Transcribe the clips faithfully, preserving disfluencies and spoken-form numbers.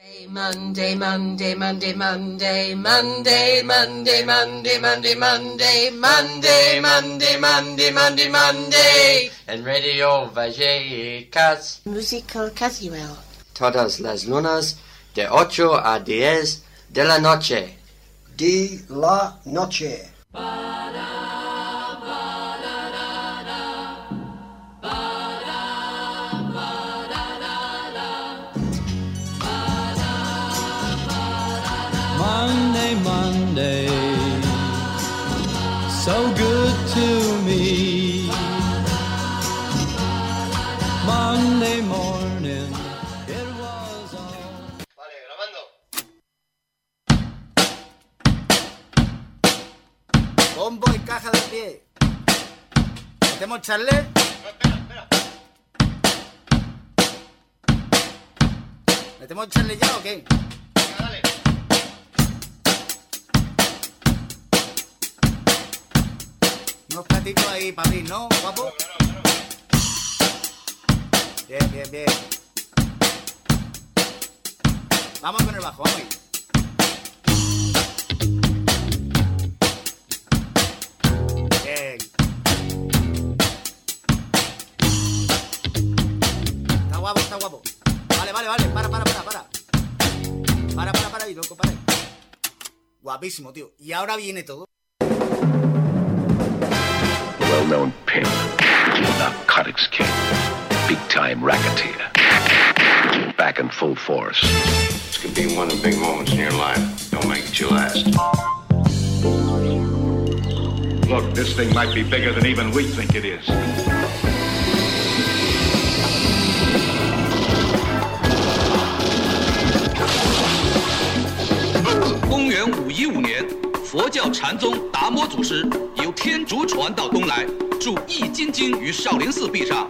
Monday, Monday, Monday, Monday, Monday, Monday, Monday, Monday, Monday, Monday, Monday, Monday, Monday, Monday. En Radio Vallecas. Musical Casual. Todas las lunas de ocho a diez de la noche. De la noche. Monday, Monday, so good to me. Monday morning, it was all. Vale, grabando. Bombo y caja de pie. ¿Metemos charle? No, espera, espera. ¿Metemos charle ya o qué? Venga, dale. Unos platitos ahí para abrir, ¿no, guapo? Claro, claro, claro. Bien, bien, bien. Vamos con el bajo, vamos ahí. Bien. Está guapo, está guapo. Vale, vale, vale. Para, para, para, para. Para, para, para ahí, loco, para ahí. Guapísimo, tío. Y ahora viene todo. Well-known pimp, narcotics king, big-time racketeer, back in full force. This could be one of the big moments in your life. Don't make it your last. Look, this thing might be bigger than even we think it is. 公元五一五年，佛教禅宗达摩祖师由天竺传到东来，著《易筋经》于少林寺壁上。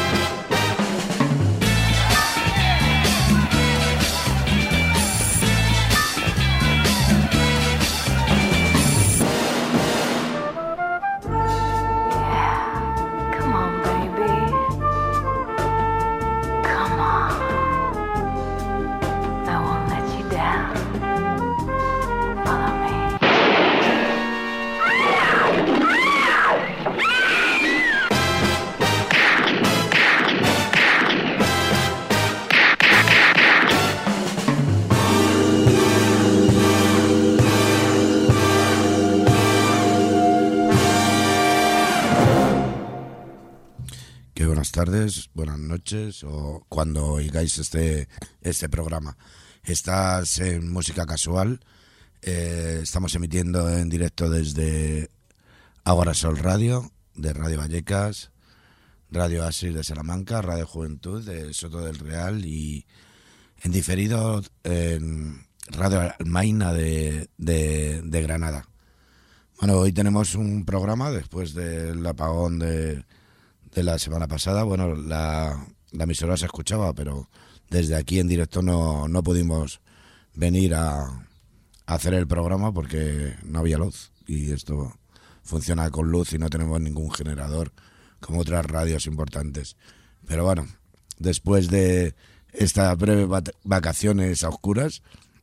Buenas tardes, buenas noches o cuando oigáis este, este programa. Estás en Música Casual, eh, estamos emitiendo en directo desde Agora Sol Radio, de Radio Vallecas, Radio Asis de Salamanca, Radio Juventud de Soto del Real y en diferido en Radio Almaina de, de, de Granada. Bueno, hoy tenemos un programa después del apagón de... de la semana pasada. Bueno, la, la emisora se escuchaba, pero desde aquí en directo no, no pudimos venir a, a hacer el programa porque no había luz y esto funciona con luz y no tenemos ningún generador como otras radios importantes. Pero bueno, después de estas breves vacaciones a oscuras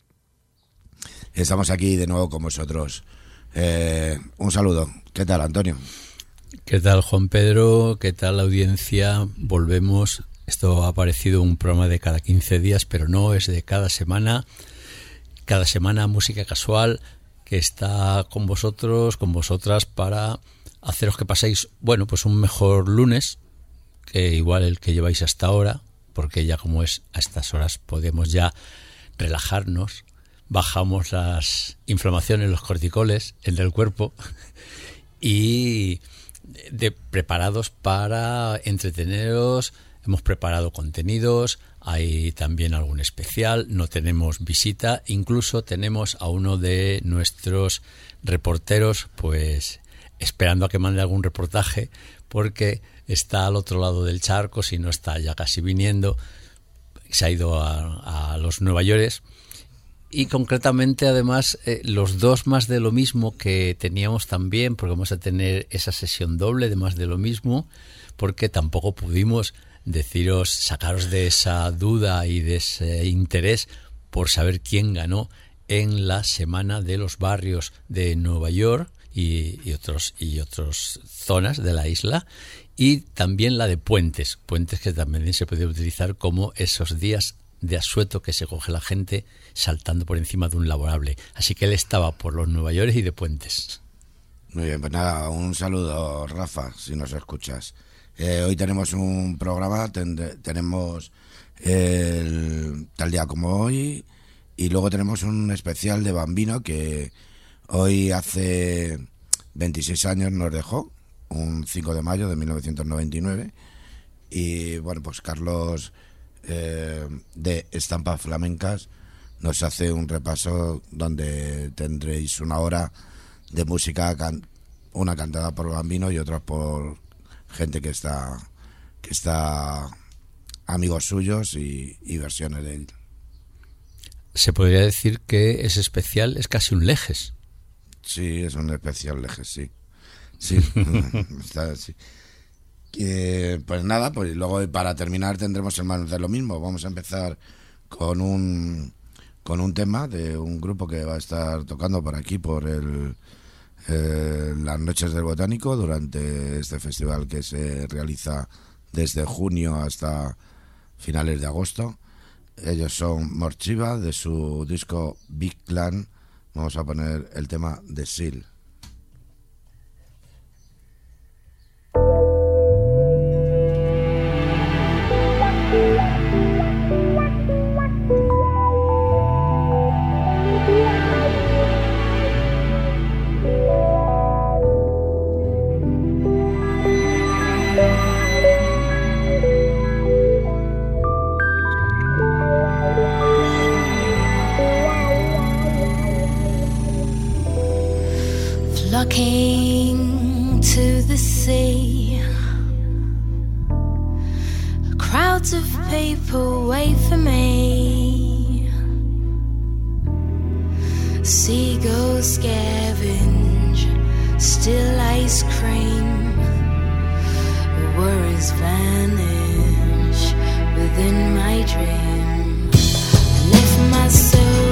estamos aquí de nuevo con vosotros. Eh, un saludo. ¿Qué tal, Antonio? ¿Qué tal, Juan Pedro? ¿Qué tal, la audiencia? Volvemos. Esto ha parecido un programa de cada quince días, pero no, es de cada semana. Cada semana Música Casual, que está con vosotros, con vosotras, para haceros que paséis, bueno, pues un mejor lunes, que igual el que lleváis hasta ahora, porque ya como es a estas horas podemos ya relajarnos, bajamos las inflamaciones, los corticoles, el del cuerpo, y... de preparados para entreteneros. Hemos preparado contenidos, hay también algún especial, no tenemos visita, incluso tenemos a uno de nuestros reporteros pues esperando a que mande algún reportaje porque está al otro lado del charco, si no está ya casi viniendo, se ha ido a, a los Nueva York. Y concretamente, además, eh, los dos más de lo mismo que teníamos también, porque vamos a tener esa sesión doble de más de lo mismo, porque tampoco pudimos deciros, sacaros de esa duda y de ese interés por saber quién ganó en la Semana de los Barrios de Nueva York y, y otros y otras zonas de la isla, y también la de Puentes, Puentes que también se puede utilizar como esos días de asueto que se coge la gente saltando por encima de un laborable. Así que él estaba por los Nueva York y de Puentes. Muy bien, pues nada, un saludo, Rafa, si nos escuchas. Eh, hoy tenemos un programa, ten, tenemos el tal día como hoy, y luego tenemos un especial de Bambino que hoy hace veintiséis años nos dejó, un cinco de mayo de mil novecientos noventa y nueve, y bueno, pues Carlos eh, de Estampas Flamencas nos hace un repaso donde tendréis una hora de música, can- una cantada por Bambino y otra por gente que está que está amigos suyos y, y versiones de él. Se podría decir que ese especial es casi un Lejes. Sí, es un especial Lejes, sí. Sí, está, sí. Eh, pues nada, pues luego para terminar tendremos el más de lo mismo. Vamos a empezar con un con un tema de un grupo que va a estar tocando por aquí por el eh, las Noches del Botánico durante este festival que se realiza desde junio hasta finales de agosto. Ellos son Morchiva, de su disco Big Clan. Vamos a poner el tema de Seal. Flocking to the sea, crowds of people wait for me. Seagulls scavenge still ice cream. Worries vanish within my dream. I left my soul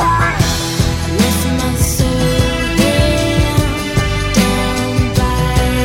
Left my soul down, down by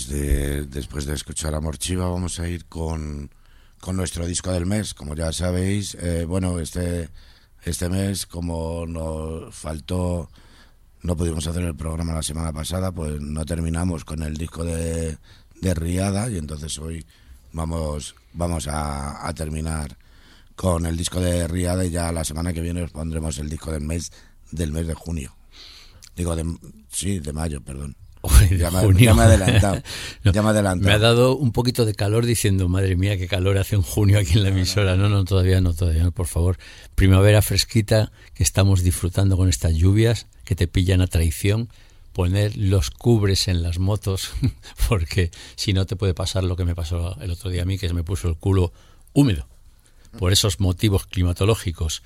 pues de, después de escuchar a Morchiva vamos a ir con, con nuestro disco del mes. Como ya sabéis, eh, bueno, este, este mes, como nos faltó, no pudimos hacer el programa la semana pasada, pues no terminamos con el disco de, de Riada, y entonces hoy vamos, vamos a, a terminar con el disco de Riada, y ya la semana que viene os pondremos el disco del mes del mes de junio. Digo, de, sí, de mayo, perdón. De ya, me, junio. ya me he adelantado. No, ya me he adelantado. Me ha dado un poquito de calor diciendo, madre mía, qué calor hace en junio aquí en la emisora. No, no, todavía no, todavía no, por favor. Primavera fresquita que estamos disfrutando con estas lluvias que te pillan a traición. Poner los cubres en las motos, porque si no te puede pasar lo que me pasó el otro día a mí, que se me puso el culo húmedo por esos motivos climatológicos.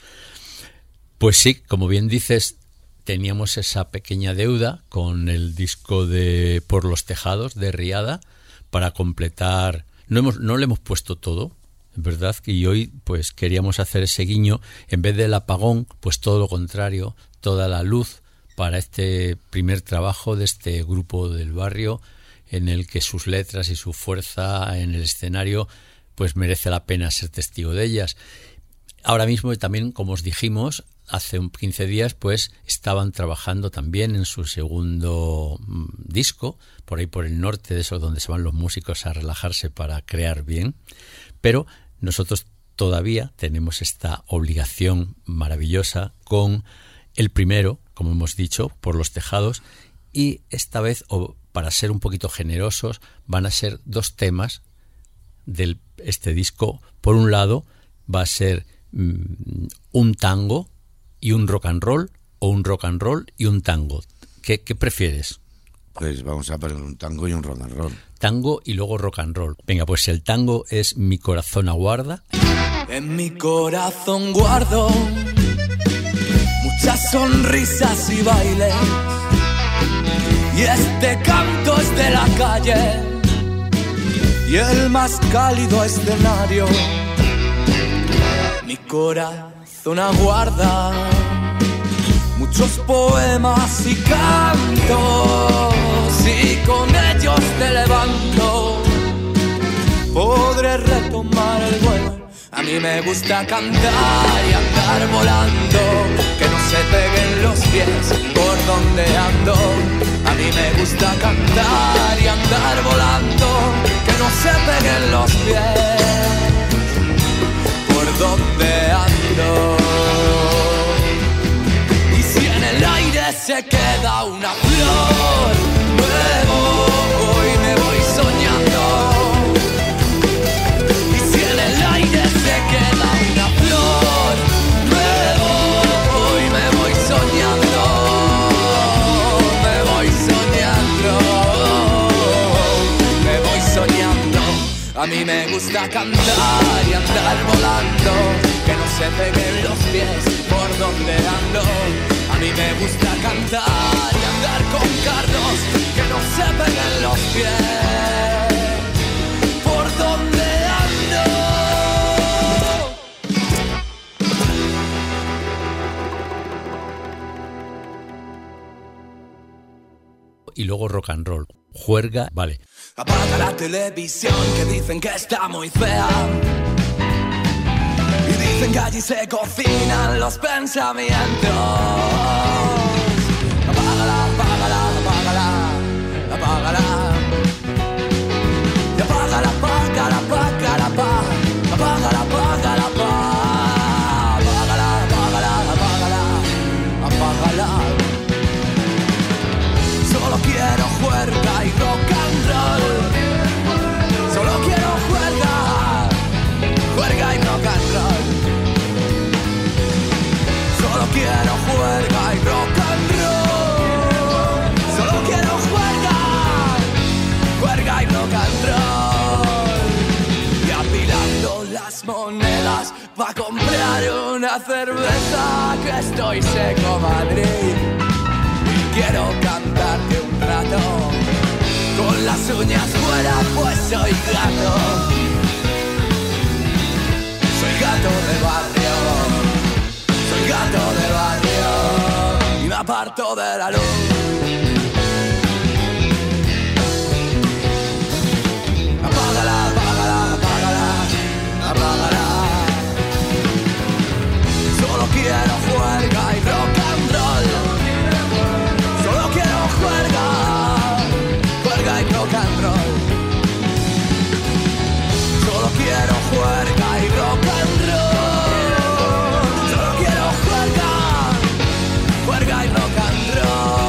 Pues sí, como bien dices, teníamos esa pequeña deuda con el disco de Por los Tejados de Riada para completar. No hemos, no le hemos puesto todo, es verdad, y hoy pues queríamos hacer ese guiño, en vez del apagón, pues todo lo contrario, toda la luz para este primer trabajo de este grupo del barrio, en el que sus letras y su fuerza en el escenario pues merece la pena ser testigo de ellas. Ahora mismo también, como os dijimos, hace quince días, pues estaban trabajando también en su segundo mmm, disco, por ahí por el norte, de eso donde se van los músicos a relajarse para crear bien. Pero nosotros todavía tenemos esta obligación maravillosa con el primero, como hemos dicho, Por los Tejados, y esta vez, o para ser un poquito generosos, van a ser dos temas de este disco. Por un lado va a ser mmm, un tango y un rock and roll, o un rock and roll y un tango. ¿Qué, qué prefieres? Pues vamos a poner un tango y un rock and roll. Tango y luego rock and roll. Venga, pues el tango es Mi corazón aguarda. En mi corazón guardo muchas sonrisas y bailes, y este canto es de la calle y el más cálido escenario. Mi corazón aguarda muchos poemas y cantos, y con ellos te levanto, podré retomar el vuelo. A mí me gusta cantar y andar volando, que no se peguen los pies por donde ando. A mí me gusta cantar y andar volando, que no se peguen los pies por donde ando. Y si en el aire se queda una flor, me voy, me voy soñando. Y si en el aire se queda una flor, me voy, me voy soñando, me voy soñando, me voy soñando. A mí me gusta cantar y andar volando, que no se peguen los pies por donde ando. A mí me gusta cantar y andar con Carlos, que no se peguen los pies por donde ando. Y luego rock and roll. Juerga, vale. Apaga la televisión, que dicen que está muy fea, y dicen que allí se cocinan los pensamientos. Apágala, apágala, apágala, apágala. Y apágala, apágala, apágala, apágala, apágala, apágala, apágala, apágala, apágala, apágala. Solo quiero juerga y rock and roll. Solo quiero juerga, juerga y rock and roll. Solo quiero juerga y rock and roll. Solo quiero juerga, juerga y rock and roll. Y apilando las monedas pa' comprar una cerveza, que estoy seco, Madrid. Quiero cantarte un rato, con las uñas fuera, pues soy gato. Soy gato de barrio, soy gato de barrio, y me aparto de la luz. quiero juerga y rock and roll. Solo quiero juerga, juerga y rock and roll. Solo quiero juerga y rock and roll. Solo quiero juerga, juerga y rock and roll.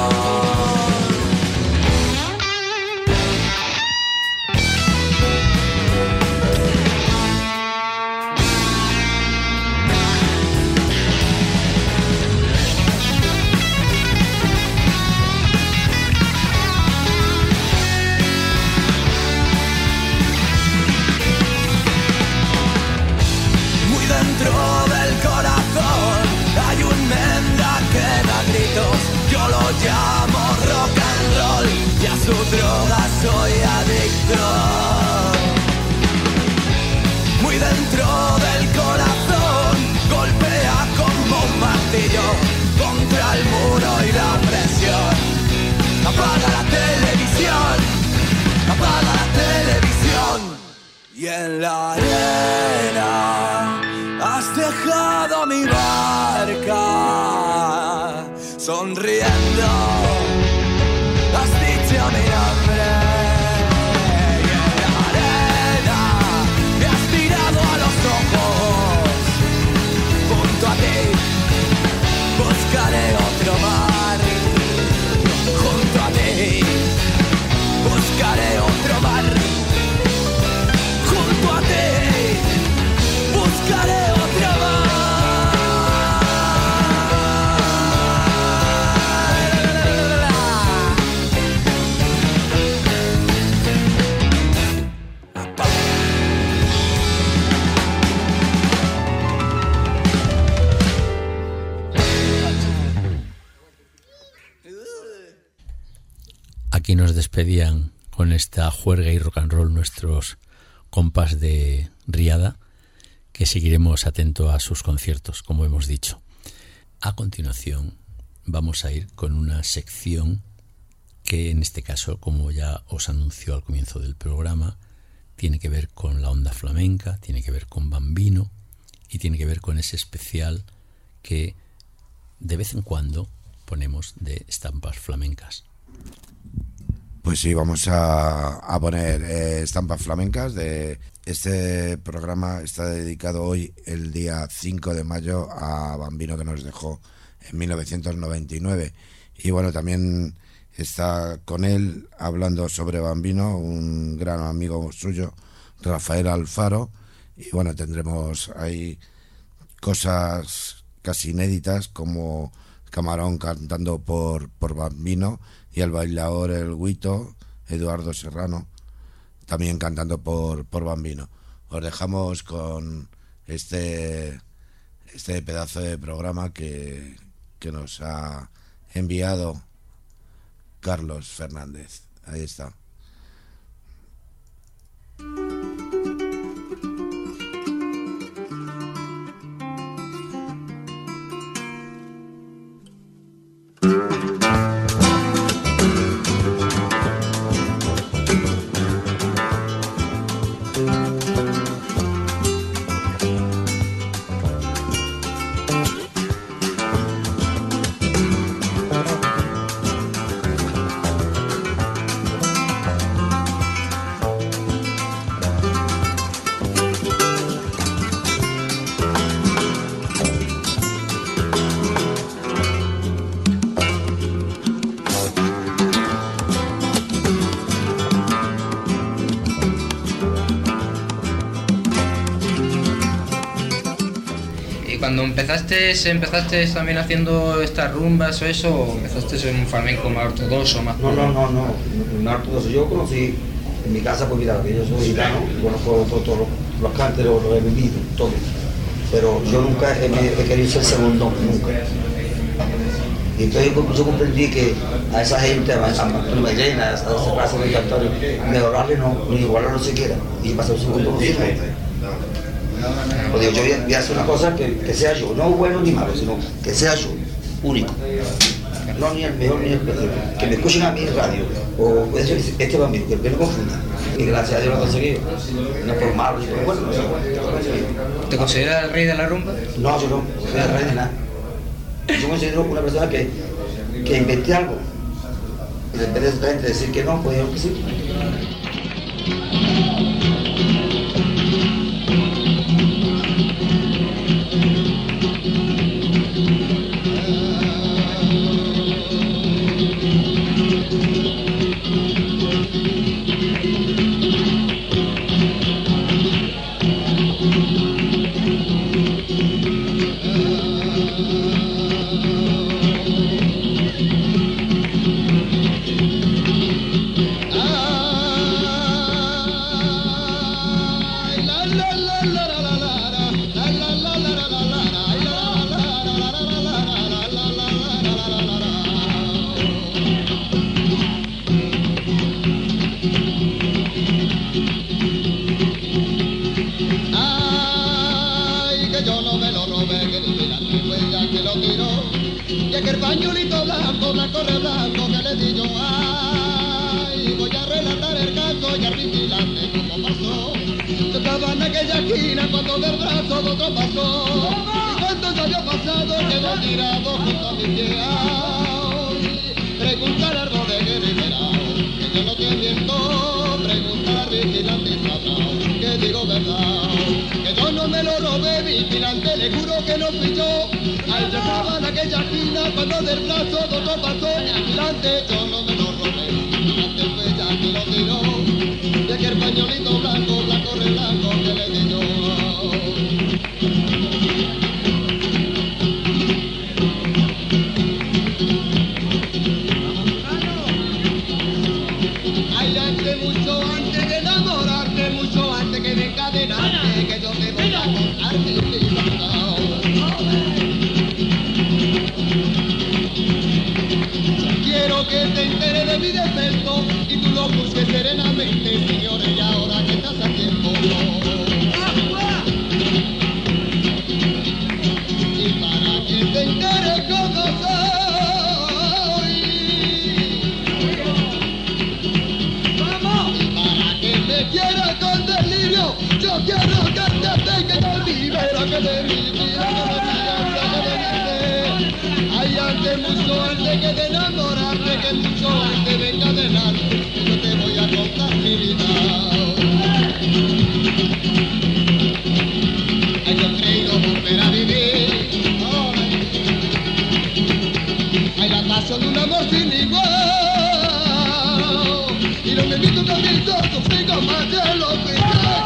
Dentro del corazón hay un menda que da gritos. Yo lo llamo rock and roll y a su droga soy adicto. Muy dentro del corazón golpea como un martillo contra el muro y la opresión. Apaga la televisión, apaga la televisión. Y en la arena has dejado mi barca sonriendo, has dicho mi nombre. Y en la arena me has tirado a los ojos. Junto a ti buscaré otro mar. Junto a ti buscaré otro mar. Junto a ti buscaré otro mar. Aquí nos despedían con esta juerga y rock and roll nuestros compas de Riada, que seguiremos atentos a sus conciertos, como hemos dicho. A continuación vamos a ir con una sección que en este caso, como ya os anunció al comienzo del programa, tiene que ver con la onda flamenca, tiene que ver con Bambino y tiene que ver con ese especial que de vez en cuando ponemos de estampas flamencas. Pues sí, vamos a, a poner eh, estampas flamencas. De este programa está dedicado hoy, el día cinco de mayo, a Bambino, que nos dejó en mil novecientos noventa y nueve. Y bueno, también está con él hablando sobre Bambino un gran amigo suyo, Rafael Alfaro. Y bueno, tendremos ahí cosas casi inéditas, como Camarón cantando por, por Bambino, y el bailador El Guito, Eduardo Serrano, también cantando por, por Bambino. Os dejamos con este este pedazo de programa que, que nos ha enviado Carlos Fernández. Ahí está. Cuando empezaste, ¿empezaste también haciendo estas rumbas o eso? ¿O empezaste en un flamenco más ortodoxo? Más no, no, no, no, más ortodoxo. Yo conocí en mi casa, pues mira, que yo soy gitano, y conozco todos todo, los, los cánteros, los he vivido, todo. Pero yo nunca he, he querido ser segundo, nunca. Y entonces yo, yo comprendí que a esa gente, a Antonio Mairena, a esa clase de cantores, mejorarle no, ni igualarlo siquiera, y pasar un segundo por encima. O digo, yo voy a hacer una cosa que, que sea yo, no bueno ni malo, sino que sea yo, único. no ni el mejor ni el peor, que me escuchen a mí en radio, o este, este Bambino, que no confunda, y gracias a Dios lo he conseguido, no por malo ni por bueno, no sé, lo he conseguido. ¿Te consideras el rey de la rumba? No, yo no, no soy el rey de nada. Yo me considero una persona que, que inventé algo, y en vez de otra gente decir que no, pues yo que sí. Pañuelito blanco, blanco, blanco que le di yo, ay, voy a relatar el caso y al vigilante como pasó. Yo estaba en aquella esquina cuando del brazo de otro pasó, y cuando se había pasado quedó tirado junto a mi pie. Ay, preguntar al bodeguero y verá, que yo no te miento, preguntar al vigilante y sabrá, que digo verdad, que yo no me lo robé, vigilante, le juro que no fui yo. Ahí yo estaba en aquella esquina cuando del brazo de otro pasó, vigilante, yo no me lo robé, vigilante fue ya que lo tiró, de aquel pañuelito blanco, blanco, re blanco que le di yo. Ay, antes, mucho antes de enamorarte, mucho antes que de encadenarte, que yo te voy a contar mi vida. Quiero que te enteres de mi defecto y tú lo busques serenamente, señores, y ahora que estás a tiempo. Y para que te enteres cómo soy, y para que me quieras con delirio, yo quiero que te tenga que libera que de mi vida, que de mi vida. Ay, antes, mucho antes que de enamorarte, que mucho antes de encadenarte, yo te voy a contar mi vida. Ay, yo he creído volver a vivir. Ay, la pasión de un amor sin igual. Y no me invito también yo sufrigo más de lo que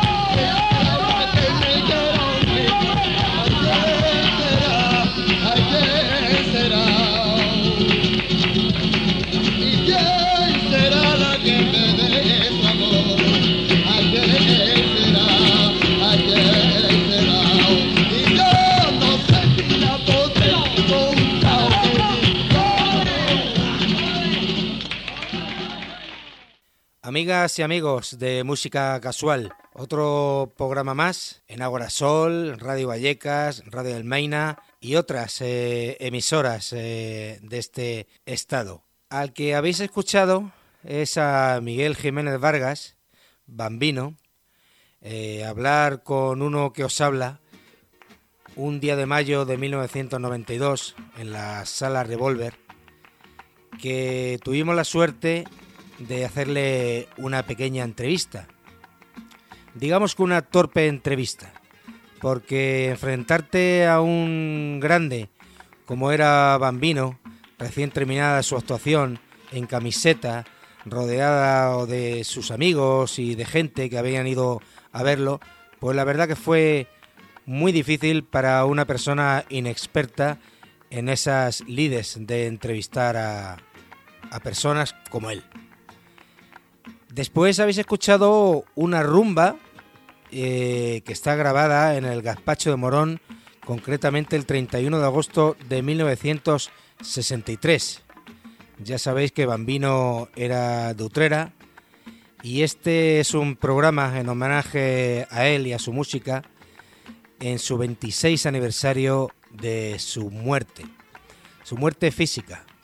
Amigas y amigos de Música Casual, otro programa más en Ágora Sol, Radio Vallecas, Radio del Maina y otras eh, emisoras eh, de este estado. Al que habéis escuchado es a Miguel Jiménez Vargas, Bambino, eh, hablar con uno que os habla un día de mayo de mil novecientos noventa y dos en la Sala Revolver, que tuvimos la suerte de hacerle una pequeña entrevista. Digamos que una torpe entrevista, porque enfrentarte a un grande como era Bambino, recién terminada su actuación en camiseta, rodeada de sus amigos y de gente que habían ido a verlo, pues la verdad que fue muy difícil para una persona inexperta en esas lides de entrevistar a, a personas como él. Después habéis escuchado una rumba eh, que está grabada en el Gazpacho de Morón, concretamente el treinta y uno de agosto de mil novecientos sesenta y tres. Ya sabéis que Bambino era de Utrera y este es un programa en homenaje a él y a su música en su veintiséis aniversario de su muerte, su muerte física,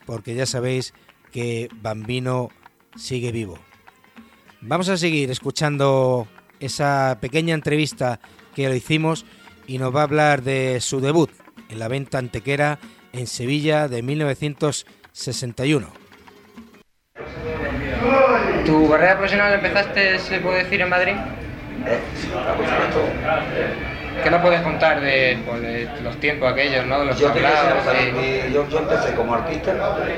porque ya sabéis que Bambino sigue vivo. Vamos a seguir escuchando esa pequeña entrevista que le hicimos y nos va a hablar de su debut en la Venta Antequera en Sevilla de mil novecientos sesenta y uno. ¿Tu carrera profesional empezaste, se puede decir, en Madrid? ¿Qué nos puedes contar de, pues, de los tiempos aquellos, ¿no? De los yo, tablaos, o sea, de... mi- yo, yo empecé como artista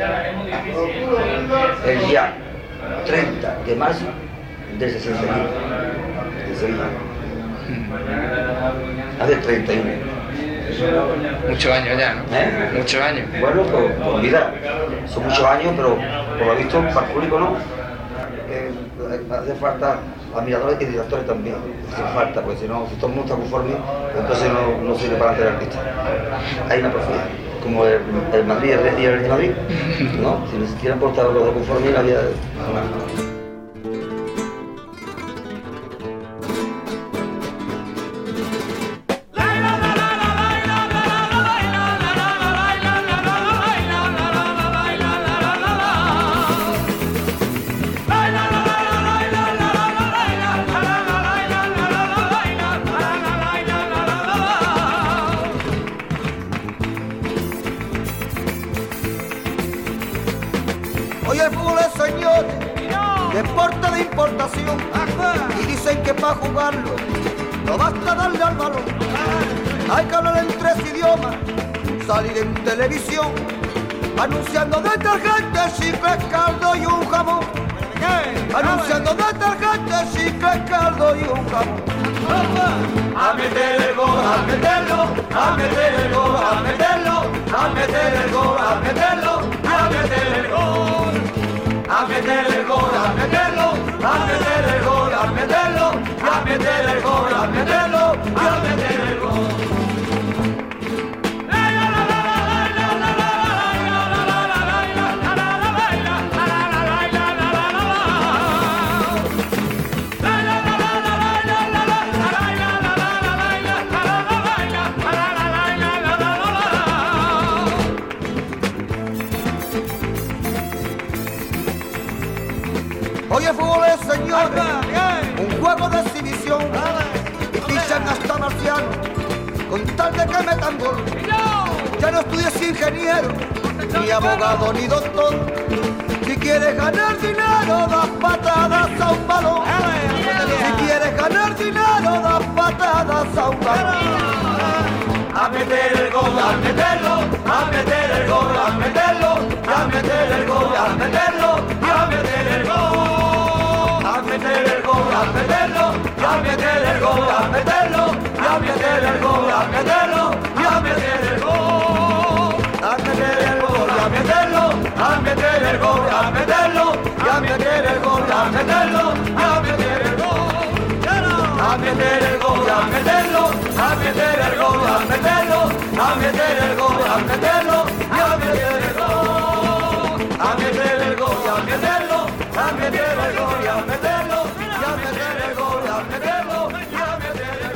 el día treinta de marzo del sesenta y uno de Sevilla. Hace treinta y uno. Muchos años ya, ¿no? ¿Eh? Muchos años. Bueno, pues, pues mira, son muchos años, pero por lo visto para el público no. Eh, hace falta admiradores y directores también. Hace falta, porque si no, si todo el mundo está conforme, entonces no, no sirve para hacer artista. Hay una profundidad, como el, el Madrid y el Real y el Madrid, ¿no? Si no se quieren portar los de conforme, la vida es una... Hoy el fútbol es, señores, deporte de importación. Y dicen que para jugarlo no basta darle al balón. Hay que hablar en tres idiomas, salir en televisión, anunciando detergentes, chicles, caldo y un jamón. Anunciando detergentes, chicles, caldo y un jamón. A meter el gol, a meterlo, a meter el gol, a meterlo, a meter el gol, a meterlo, a meter el gol. A meter el gol, a meterlo, a meter el gol, a meterlo, a meter el gol, a meterlo, a meter el gol. Hoy el fútbol es, señores, un juego de exhibición. Y fichan hasta marciano con tal de que metan gol. Ya no estudies ingeniero, ni abogado, ni doctor. Si quieres ganar dinero, das patadas a un balón. Si quieres ganar dinero, das patadas a un balón. A meter el gol, a meterlo, a meter el gol, a meterlo, a meter el gol, a meterlo, a meter el gol. A meter el gol, a meterlo, a meter el gol, a meterlo, a meter el gol, a meterlo, a meter el gol. A meter el gol, a meterlo, a meter el gol, a meterlo, a meter el gol, a meterlo, a meter el gol. A meter el gol, a meterlo, a meter el gol, a meterlo, a meter el gol, a meterlo, a meter el gol. A meter el gol, a meterlo, a meter el gol, a meterlo, a meter el gol, a meterlo, a meter el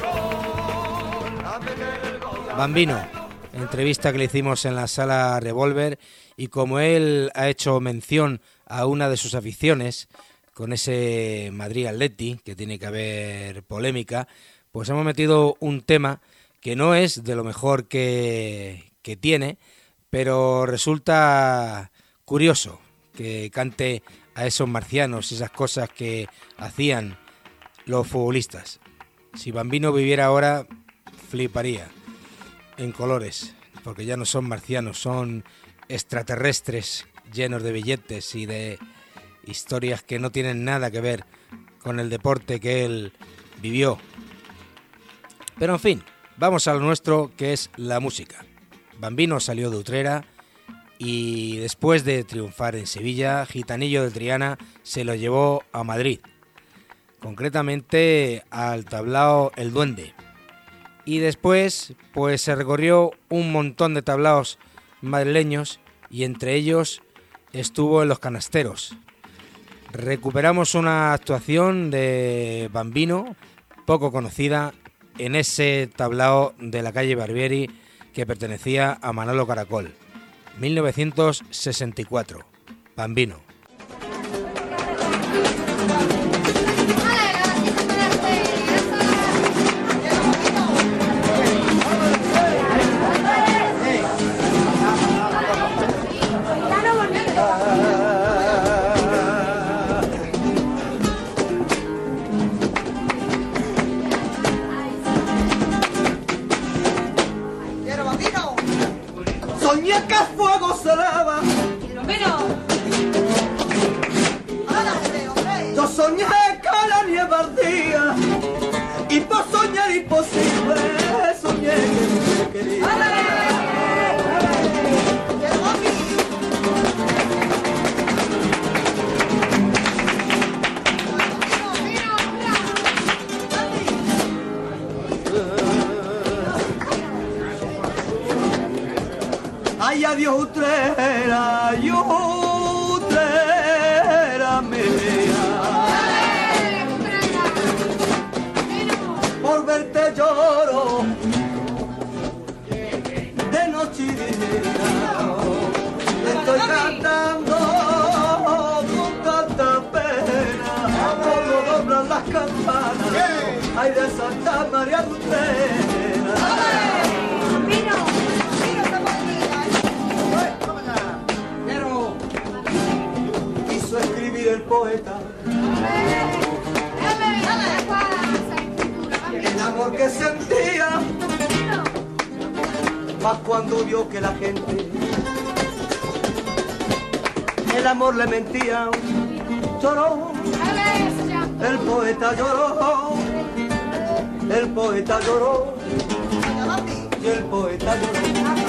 gol. A meter el gol. Bambino, entrevista que le hicimos en la Sala Revolver, y como él ha hecho mención a una de sus aficiones, con ese Madrid Atleti, que tiene que haber polémica, pues hemos metido un tema que no es de lo mejor que, que tiene, pero resulta curioso que cante a esos marcianos, esas cosas que hacían los futbolistas. Si Bambino viviera ahora, fliparía en colores, porque ya no son marcianos, son extraterrestres llenos de billetes y de historias que no tienen nada que ver con el deporte que él vivió. Pero en fin, vamos a lo nuestro, que es la música. Bambino salió de Utrera y después de triunfar en Sevilla, Gitanillo de Triana se lo llevó a Madrid, concretamente al tablao El Duende. Y después pues se recorrió un montón de tablaos madrileños y entre ellos estuvo en Los Canasteros. Recuperamos una actuación de Bambino, poco conocida, en ese tablao de la calle Barbieri que pertenecía a Manolo Caracol. mil novecientos sesenta y cuatro. Bambino. Soñé que el fuego se lava. Yo soñé que la nieve ardía. Y por soñar imposible, soñé que me quería. Ay, adiós, Utrera, yo, Utrera mía. Por verte lloro, de noche y de día. Estoy cantando con tanta pena, como doblan las campanas. Ay, de Santa María de Utrera. Escribir el poeta el amor que sentía, más cuando vio que la gente el amor le mentía. Lloró, el poeta lloró, el poeta lloró y el poeta lloró.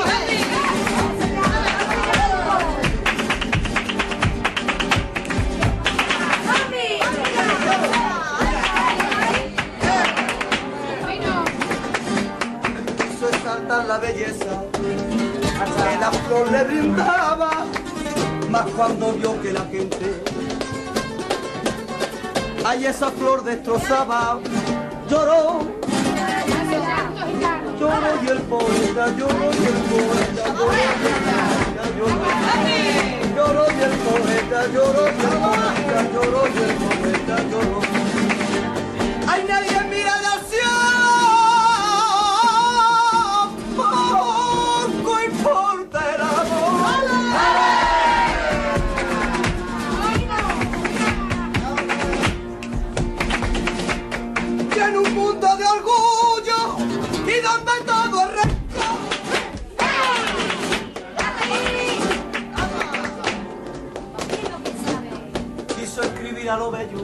La belleza que la flor le brindaba, más cuando vio que la gente ay esa flor destrozaba. Lloró, lloró y el poeta lloró y el poeta lloró, lloró y el poeta lloró y el poeta lloró y el poeta lloró. Ay, nadie mira del cielo. En un mundo de orgullo y donde todo es recto. Quiso escribir a lo bello,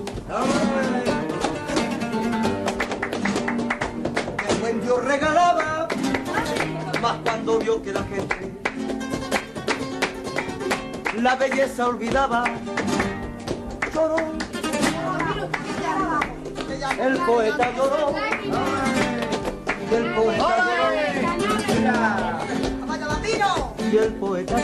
que el buen Dios regalaba, más cuando vio que la gente la belleza olvidaba. Lloró, el poeta lloró, y el poeta lloró, y el poeta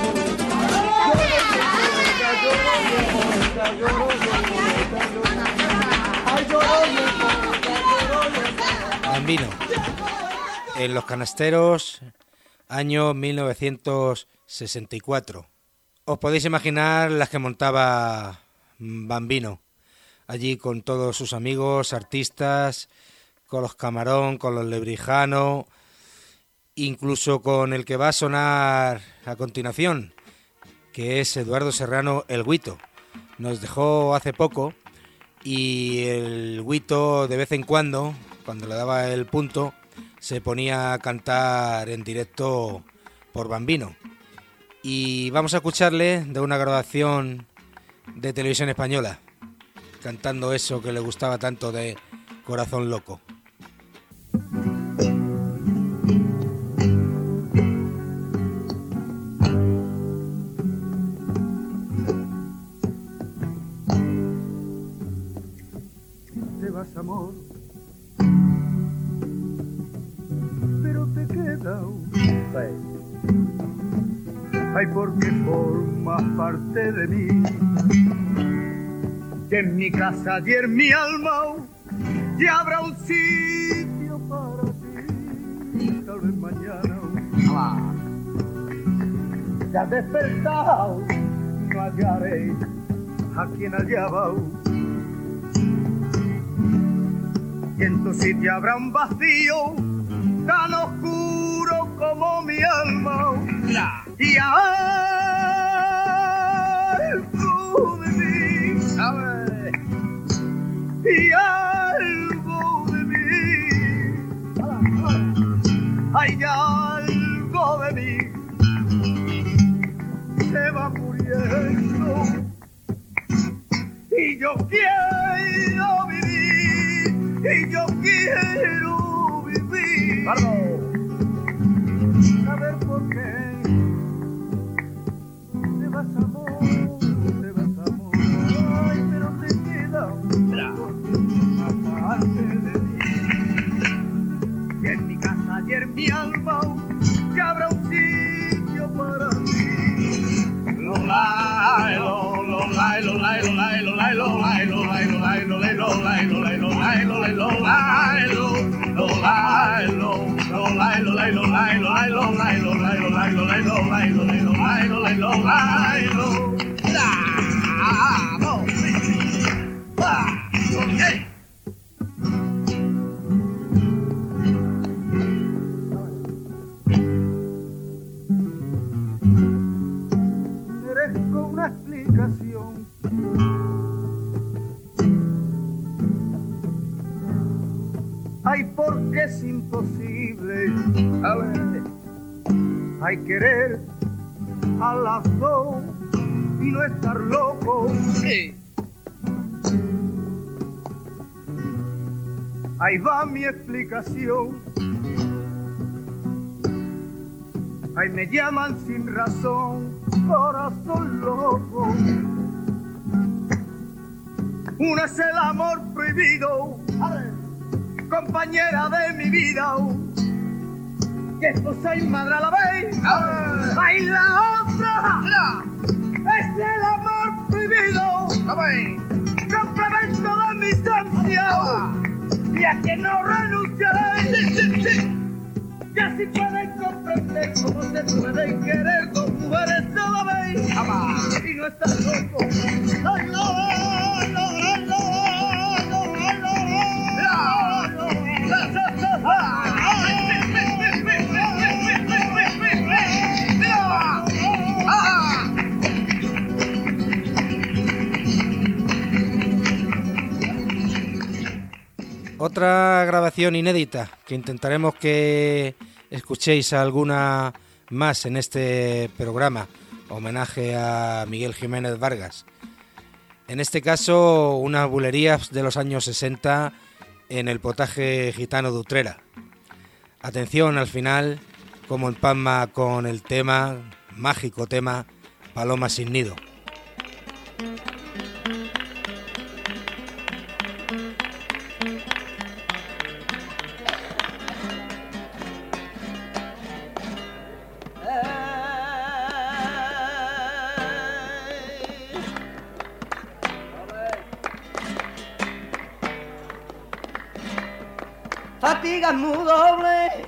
lloró. Bambino, en Los Canasteros, año mil novecientos sesenta y cuatro. Os podéis imaginar las que montaba Bambino allí con todos sus amigos, artistas, con los Camarón, con los Lebrijano, incluso con el que va a sonar a continuación, que es Eduardo Serrano, el Guito. Nos dejó hace poco y el Guito de vez en cuando, cuando le daba el punto, se ponía a cantar en directo por Bambino. Y vamos a escucharle de una grabación de Televisión Española, cantando eso que le gustaba tanto de Corazón Loco. Te vas, amor, pero te queda un fe. Ay, porque formas parte de mí, que en mi casa y en mi alma ya habrá un sitio para ti. Tal vez mañana te has despertado, no hallaré a quien hallaba. Y en tu sitio habrá un vacío tan oscuro como mi alma. Y algo de mí, ¿sabes? Y algo de mí, hay algo de mí se va muriendo. Y yo quiero vivir, y yo quiero vivir. ¿Sabes por qué? Te vas amor, te vas amor, ay, pero te queda una parte de mí. Y en mi casa y en mi alma que habrá un sitio para ti. Lo lai, lo, lo lai, lo lai, lo lai, lo lai, lo lai, lo lai, lo lai, lo lai, lo lai, lo lai, lo lai, lo lai, lo lai, lo lo lai, lo lo lai, lo lai, lo lai, lo lai, lo lai, lo lai, lo lai, lo lai, lo lai, lo lai, lo lai, lo lai, lo lai, lo lai, lo vamos, va, okay. Merezco una explicación. Ay, porque es imposible, a ver, hay querer a las dos y no estar loco. Sí. Ahí va mi explicación. Ahí me llaman sin razón, corazón loco. Uno es el amor prohibido, compañera de mi vida, que esposa y madre a la vez. Ay, la otra es el amor prohibido, complemento de mis ansias, y a que no renunciaré. Sí, sí, sí. Y así pueden comprender cómo se puede querer con mujeres a la vez, y no estar loco. Ay, no, no, no, no, Otra grabación inédita que intentaremos que escuchéis alguna más en este programa, homenaje a Miguel Jiménez Vargas. En este caso, unas bulerías de los años sesenta en el potaje gitano de Utrera. Atención al final, como empalma con el tema, mágico tema, Paloma sin nido. Fatiga muy doble,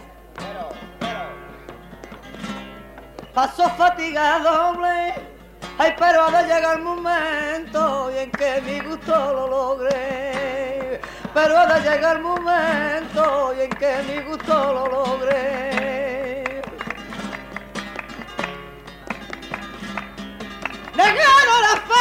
paso fatiga doble, ay, pero ha de llegar el momento y en que mi gusto lo logre, pero ha de llegar el momento y en que mi gusto lo logre. Negaron la fe,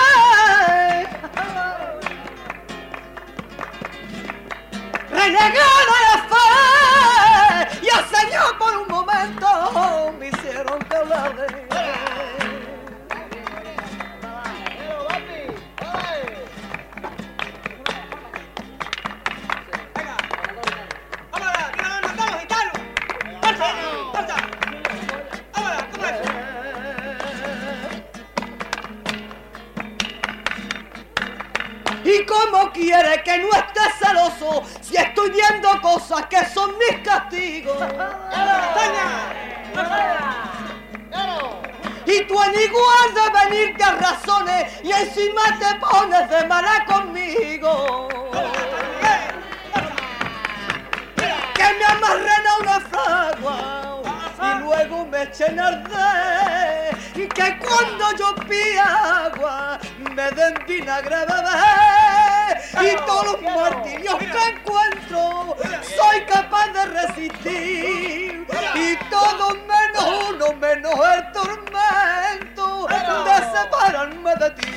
renegaron la fe, y al Señor por un momento me hicieron que hablar de él. ¿Y cómo quiere que no esté celoso si estoy viendo cosas que son mis castigos? Y tú en igual de venirte a razones y encima te pones de mala conmigo. Que me amarren a una fragua y luego me echen a arder que cuando yo pida agua me den vinagre bebé, y todos los martirios que encuentro soy capaz de resistir, y todo menos uno, menos el tormento de separarme de ti.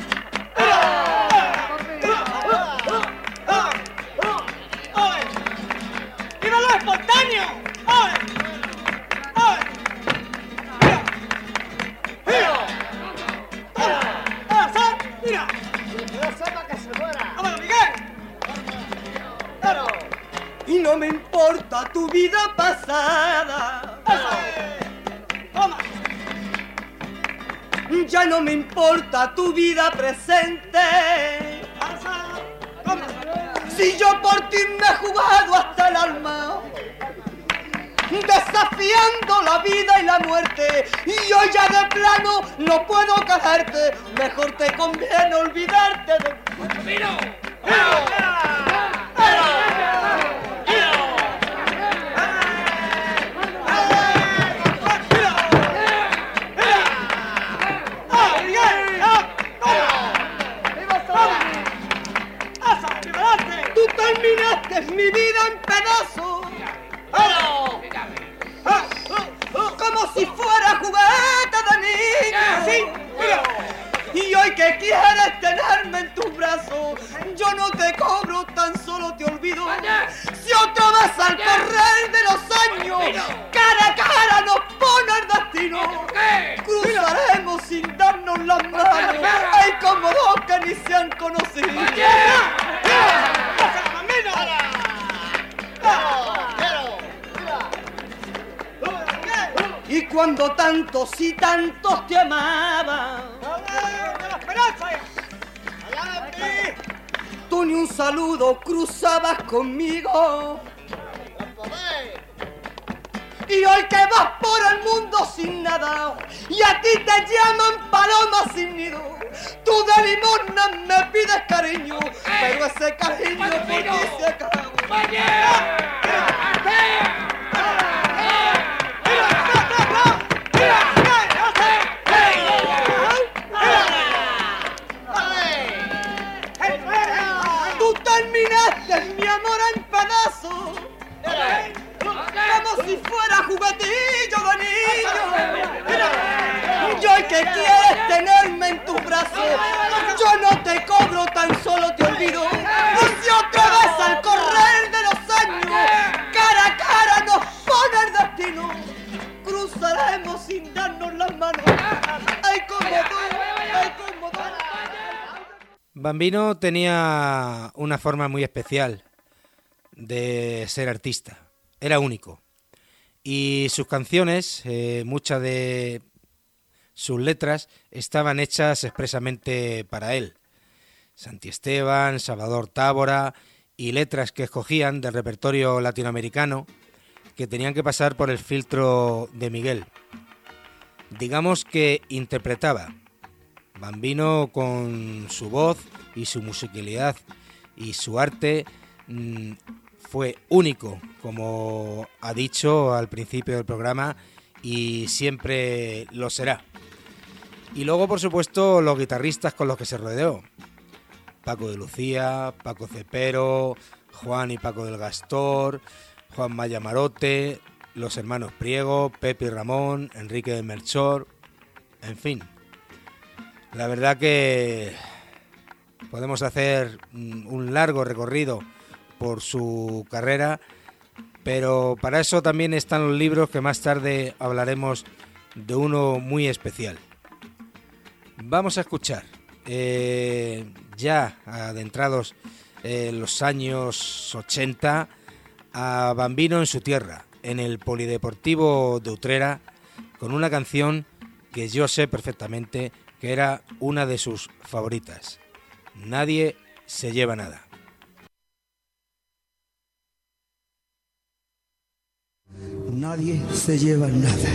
¡Viva lo espontáneo! ¡Ay! ¡Ay! ¡Mira! ¡Mira! ¡Mira! ¡No sepa que se muera! ¡Vámonos, Miguel! ¡Claro! Y no me importa tu vida pasada. ¡Toma! Ya no me importa tu vida presente. Si yo por ti me he jugado hasta el alma, desafiando la vida y la muerte, y hoy ya de plano no puedo quedarte, mejor te conviene olvidarte de mí. Tú terminaste mi vida en pedazos, como si fuera juguete de niño. Y hoy que quieres tenerme en tus brazos, yo no te cobro, tan solo te olvido. Si otra vez al correr de los años, cara a cara nos pone el destino, cruzaremos sin darnos las manos, hay como dos que ni se han conocido. Y cuando tantos y tantos te amaban, tú ni un saludo cruzabas conmigo. Y hoy que vas por el mundo sin nada, y a ti te llaman paloma sin nido, tú de limosna me pides cariño, pero ese cariño por ti se acabó. Tú terminaste mi amor en pedazos, como si fuera juguetillo de niño. Yo el que quieres tenerme en tus brazos, yo no te cobro, tan solo te olvido. Y si otra vez al correr de los años, cara a cara nos pone el destino, cruzaremos sin darnos las manos. Ay, como tú, ay, como tú. Bambino tenía una forma muy especial de ser artista. Era único. Y sus canciones, eh, muchas de sus letras, estaban hechas expresamente para él. Santi Esteban, Salvador Tábora y letras que escogían del repertorio latinoamericano que tenían que pasar por el filtro de Miguel. Digamos que interpretaba. Bambino, con su voz y su musicalidad y su arte, mmm, fue único, como ha dicho al principio del programa, y siempre lo será. Y luego, por supuesto, los guitarristas con los que se rodeó. Paco de Lucía, Paco Cepero, Juan y Paco del Gastor, Juan Maya Marote, los hermanos Priego, Pepe y Ramón, Enrique de Melchor, en fin. La verdad que podemos hacer un largo recorrido por su carrera, pero para eso también están los libros, que más tarde hablaremos de uno muy especial. Vamos a escuchar, eh, ya adentrados en los años ochenta, a Bambino en su tierra, en el Polideportivo de Utrera, con una canción que yo sé perfectamente que era una de sus favoritas. Nadie se lleva nada. Nadie se lleva nada.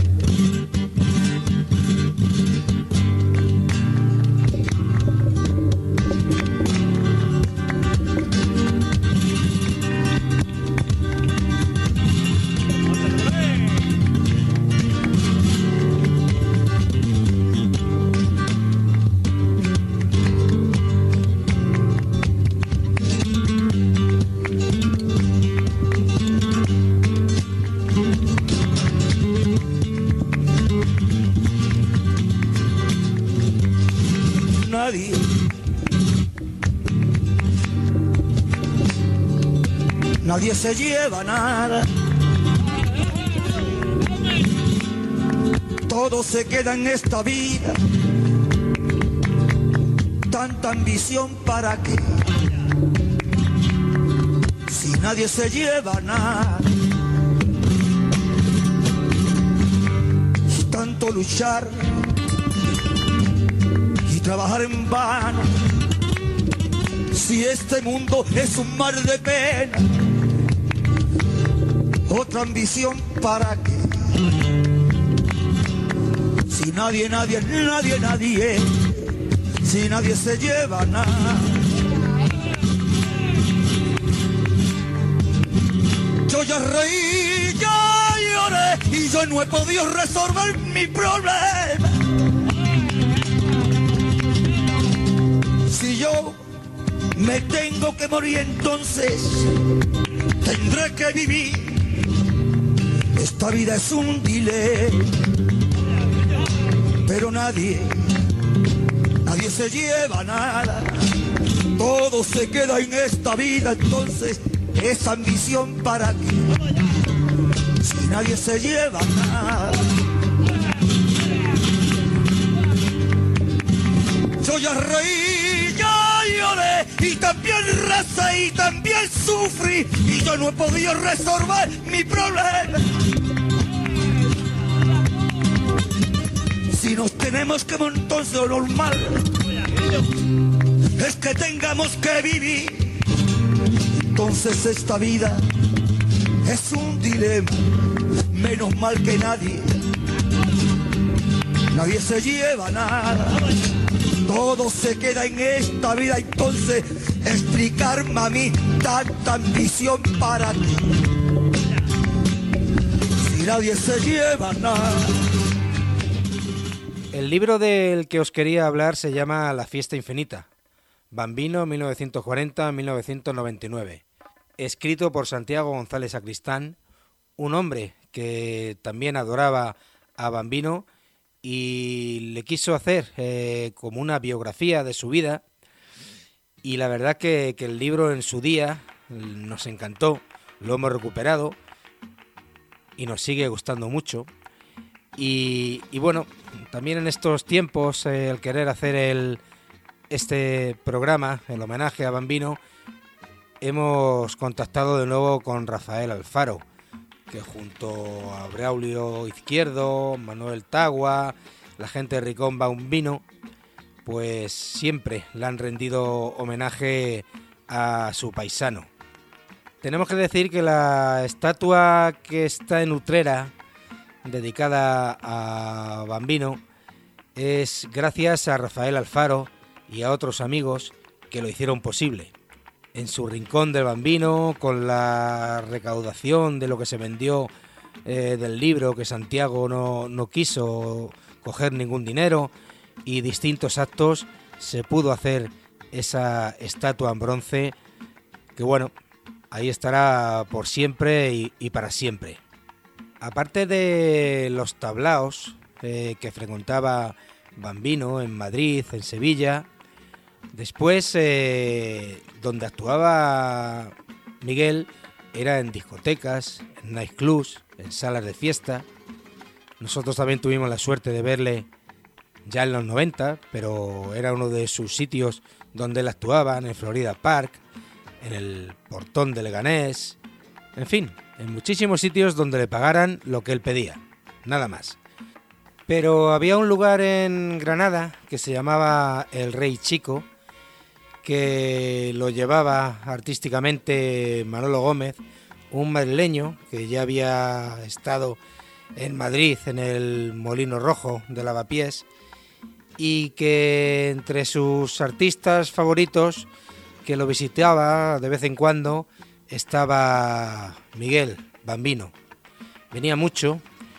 nadie. Nadie se lleva nada. Todo se queda en esta vida. Tanta ambición para qué. Si nadie se lleva nada. Tanto luchar y trabajar en vano. Si este mundo es un mar de pena. Otra ambición para qué. Si nadie, nadie, nadie, nadie, si nadie se lleva nada. Yo ya reí, ya lloré y yo no he podido resolver mi problema. Si yo me tengo que morir, entonces tendré que vivir. Esta vida es un dilema, pero nadie, nadie se lleva nada. Todo se queda en esta vida, entonces esa ambición para qué. Si nadie se lleva nada. Yo ya reí, ya lloré y también recé y también sufrí y yo no he podido resolver mi problema. Si nos tenemos que morir, entonces lo normal es que tengamos que vivir. Entonces esta vida es un dilema, menos mal que nadie, nadie se lleva nada. Todo se queda en esta vida, entonces explicarme a mí tanta ambición para ti. Si nadie se lleva nada. El libro del que os quería hablar se llama La fiesta infinita, Bambino mil novecientos cuarenta a mil novecientos noventa y nueve, escrito por Santiago González Sacristán, un hombre que también adoraba a Bambino y le quiso hacer eh, como una biografía de su vida, y la verdad que, que el libro en su día nos encantó, lo hemos recuperado y nos sigue gustando mucho. Y, y bueno, también en estos tiempos eh, el querer hacer el, este programa, el homenaje a Bambino, hemos contactado de nuevo con Rafael Alfaro, que junto a Braulio Izquierdo, Manuel Tagua, la gente de Ricón Bambino, pues siempre le han rendido homenaje a su paisano. Tenemos que decir que la estatua que está en Utrera, dedicada a Bambino, es gracias a Rafael Alfaro y a otros amigos que lo hicieron posible. En su rincón del Bambino, con la recaudación de lo que se vendió eh, del libro, que Santiago no, no quiso coger ningún dinero, y distintos actos, se pudo hacer esa estatua en bronce, que bueno, ahí estará por siempre y, y para siempre. Aparte de los tablaos eh, que frecuentaba Bambino en Madrid, en Sevilla, después eh, donde actuaba Miguel era en discotecas, en nightclubs, en salas de fiesta. Nosotros también tuvimos la suerte de verle ya en los noventa, pero era uno de sus sitios donde él actuaba, en el Florida Park, en el Portón de Leganés, en fin, en muchísimos sitios donde le pagaran lo que él pedía, nada más. Pero había un lugar en Granada que se llamaba El Rey Chico, que lo llevaba artísticamente Manolo Gómez, un madrileño que ya había estado en Madrid en el Molino Rojo de Lavapiés, y que entre sus artistas favoritos que lo visitaba de vez en cuando estaba Miguel Bambino. Venía mucho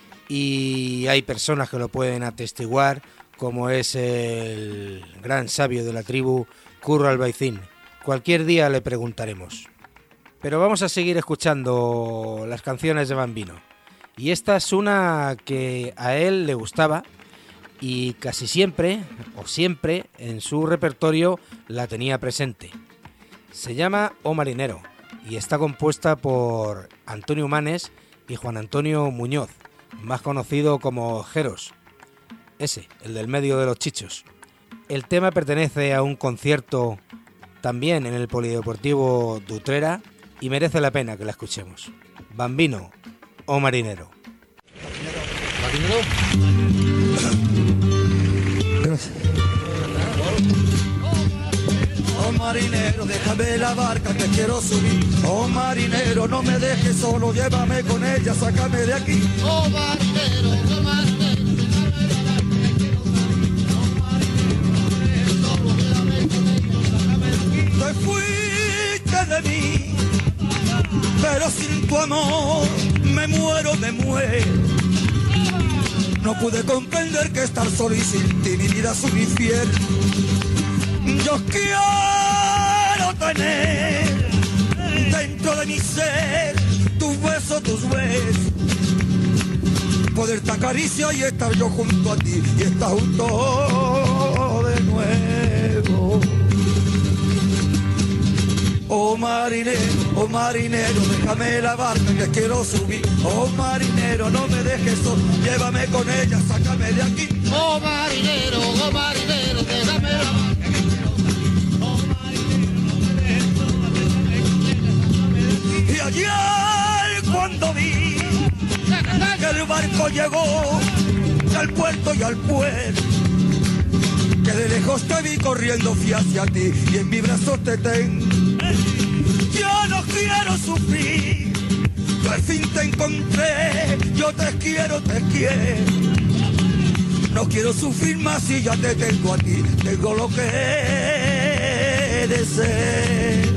y hay personas que lo pueden atestiguar, como es el gran sabio de la tribu Curro Albaicín. Cualquier día le preguntaremos. Pero vamos a seguir escuchando las canciones de Bambino. Y esta es una que a él le gustaba, y casi siempre, o siempre, en su repertorio la tenía presente. Se llama O Marinero y está compuesta por Antonio Manes y Juan Antonio Muñoz, más conocido como Jeros, ese, el del medio de los chichos. El tema pertenece a un concierto también en el Polideportivo de Utrera y merece la pena que la escuchemos. Bambino, O Marinero. Gracias. Oh marinero, déjame la barca que quiero subir. Oh marinero, no me dejes solo, llévame con ella, sácame de aquí. Oh marinero, oh marinero, déjame la barca que quiero subir. Oh marinero, solo llévame con ella, sácame de aquí. Te fuiste de mí, pero sin tu amor me muero, me muero. No pude comprender que estar solo y sin ti mi vida es un infierno. Yo quiero tener dentro de mi ser tus besos, tus besos, poderte acariciar y estar yo junto a ti y estar junto de nuevo. Oh marinero, oh marinero, déjame la barca que quiero subir. Oh marinero, no me dejes solo, llévame con ella, sácame de aquí. Oh marinero, oh marinero, déjame la barca que quiero subir. Oh marinero, no me dejes solo, llévame con ella, sácame de aquí. Y ayer cuando vi que el barco llegó al puerto y al puerto, que de lejos te vi corriendo, fui hacia ti y en mi brazo te tengo. Yo no quiero sufrir, yo al fin te encontré, yo te quiero, te quiero. No quiero sufrir más y ya te tengo a ti, tengo lo que deseo.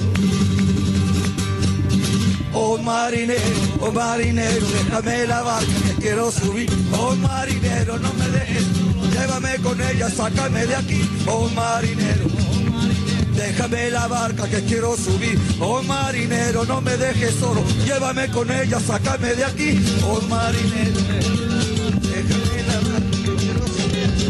Oh marinero, oh marinero, déjame la barca que quiero subir. Oh marinero, no me dejes, llévame con ella, sácame de aquí. Oh marinero, déjame la barca que quiero subir. Oh marinero, no me dejes solo, llévame con ella, sácame de aquí. Oh marinero, déjame la barca que quiero subir.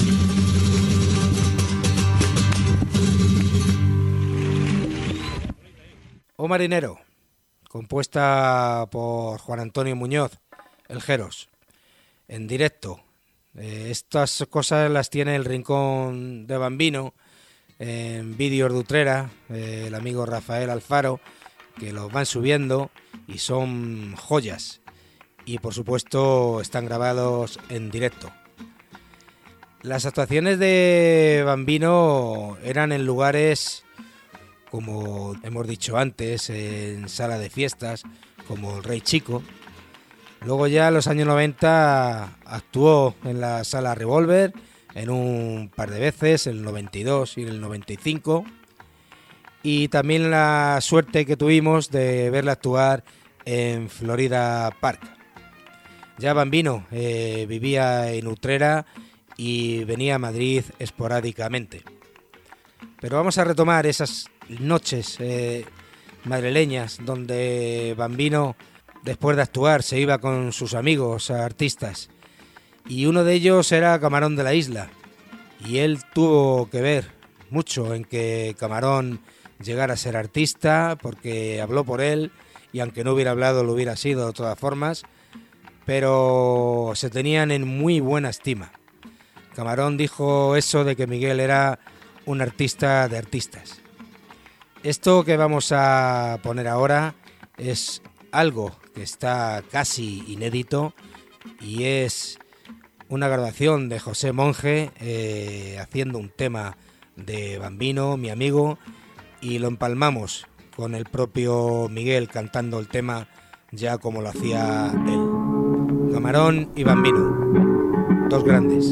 Oh Marinero, compuesta por Juan Antonio Muñoz, el Jeros, en directo. Eh, estas cosas las tiene el Rincón de Bambino en vídeos de Utrera, eh, el amigo Rafael Alfaro, que los van subiendo y son joyas. Y por supuesto están grabados en directo. Las actuaciones de Bambino eran en lugares, como hemos dicho antes, en sala de fiestas, como el Rey Chico. Luego ya en los años noventa actuó en la Sala Revolver en un par de veces, en el noventa y dos y en el noventa y cinco. Y también la suerte que tuvimos de verla actuar en Florida Park. Ya Bambino eh, vivía en Utrera y venía a Madrid esporádicamente. Pero vamos a retomar esas noches eh, madrileñas donde Bambino, después de actuar, se iba con sus amigos artistas, y uno de ellos era Camarón de la Isla, y él tuvo que ver mucho en que Camarón llegara a ser artista, porque habló por él, y aunque no hubiera hablado lo hubiera sido de todas formas, pero se tenían en muy buena estima. Camarón dijo eso de que Miguel era un artista de artistas. Esto que vamos a poner ahora es algo que está casi inédito y es una grabación de José Monge eh, haciendo un tema de Bambino, mi amigo, y lo empalmamos con el propio Miguel cantando el tema ya como lo hacía él. Camarón y Bambino, dos grandes.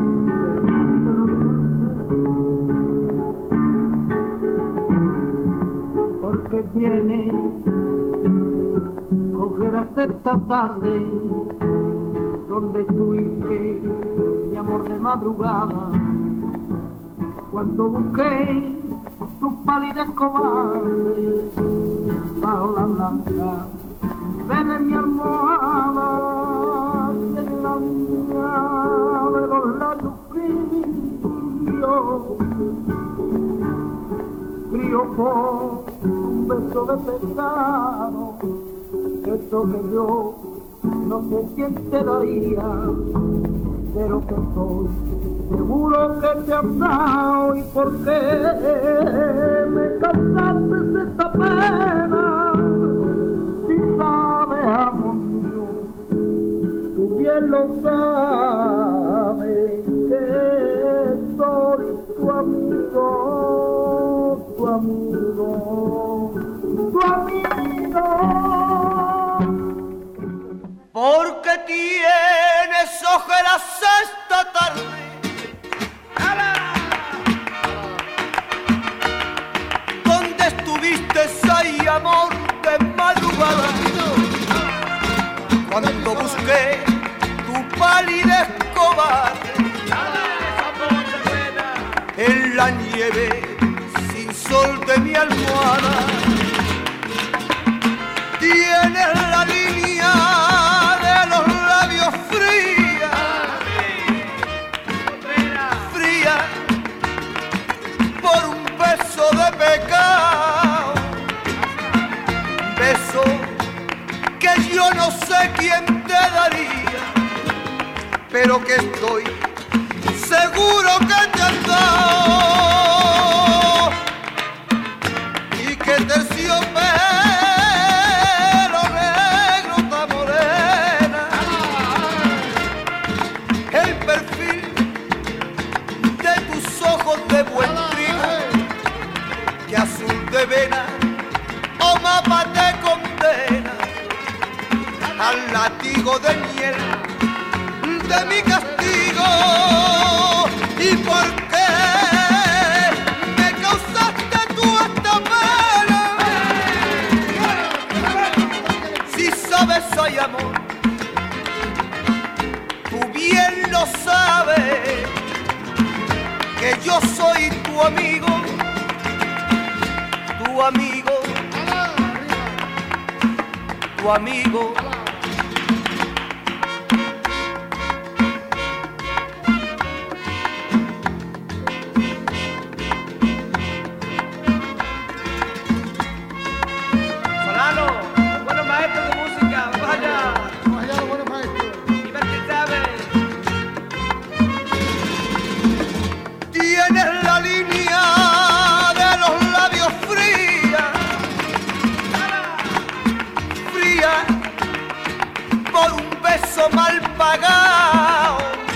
Porque viene cogerás esta tarde donde estuviste, mi amor de madrugada, cuando busqué tus pálidas cobardes bajo la blanca ven en mi almohada y en la niña de los la sufrió, frío por un beso de pecado, eso que yo no sé quién te daría, pero que estoy seguro que te has dado. ¿Y por qué me causaste esta pena? Si sabes, amor mío, tú bien lo sabes, que soy tu amigo, tu amigo, tu amigo. Porque tienes ojeras esta tarde. ¿Dónde estuviste, ay amor, de madrugada? Cuando busqué tu palidez cobarde en la nieve sin sol de mi almohada, tienes la línea de los labios fría, fría por un beso de pecado, beso que yo no sé quién te daría, pero que estoy seguro que te has dado, y que terciopelo negro ta morena, el perfil de tus ojos de buen trigo, que azul de vena o mapa te condena al látigo de miel de mi castigo. ¿Y por qué me causaste tú esta pena? Si sabes, ay amor, tú bien lo sabes, que yo soy tu amigo, tu amigo, tu amigo. Mal pagado,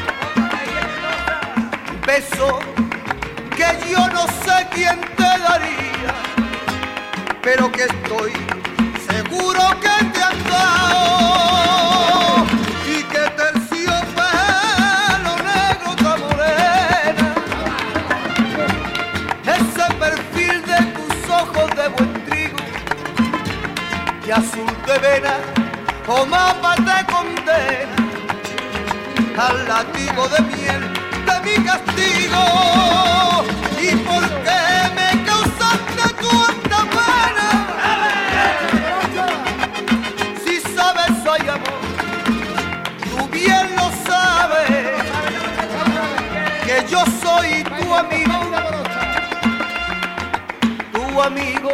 beso que yo no sé quién te daría, pero que estoy seguro que te has dado, y que terciopelo negro ta morena, ese perfil de tus ojos de buen trigo y azul de vena o mapa te condena al látigo de miel de mi castigo. ¿Y por qué me causaste tú esta pena? Si sabes, ay amor, tú bien lo sabes, que yo soy tu amigo, tu amigo,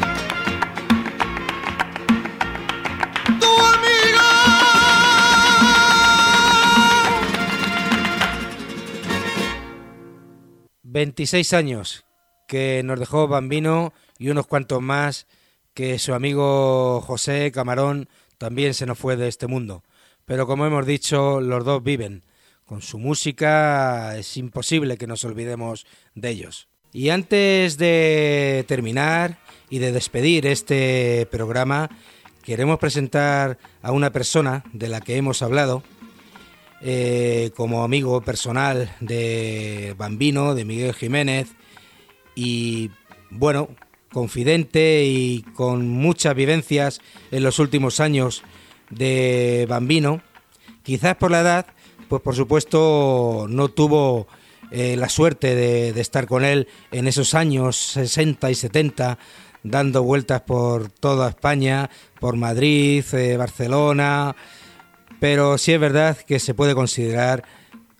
veintiséis años que nos dejó Bambino y unos cuantos más que su amigo José Camarón también se nos fue de este mundo. Pero como hemos dicho, los dos viven. Con su música es imposible que nos olvidemos de ellos. Y antes de terminar y de despedir este programa, queremos presentar a una persona de la que hemos hablado, Eh, como amigo personal de Bambino, de Miguel Jiménez, y bueno, confidente y con muchas vivencias en los últimos años de Bambino. Quizás por la edad, pues por supuesto no tuvo eh, la suerte de, de estar con él en esos años sesenta y setenta, dando vueltas por toda España, por Madrid, eh, Barcelona. Pero sí es verdad que se puede considerar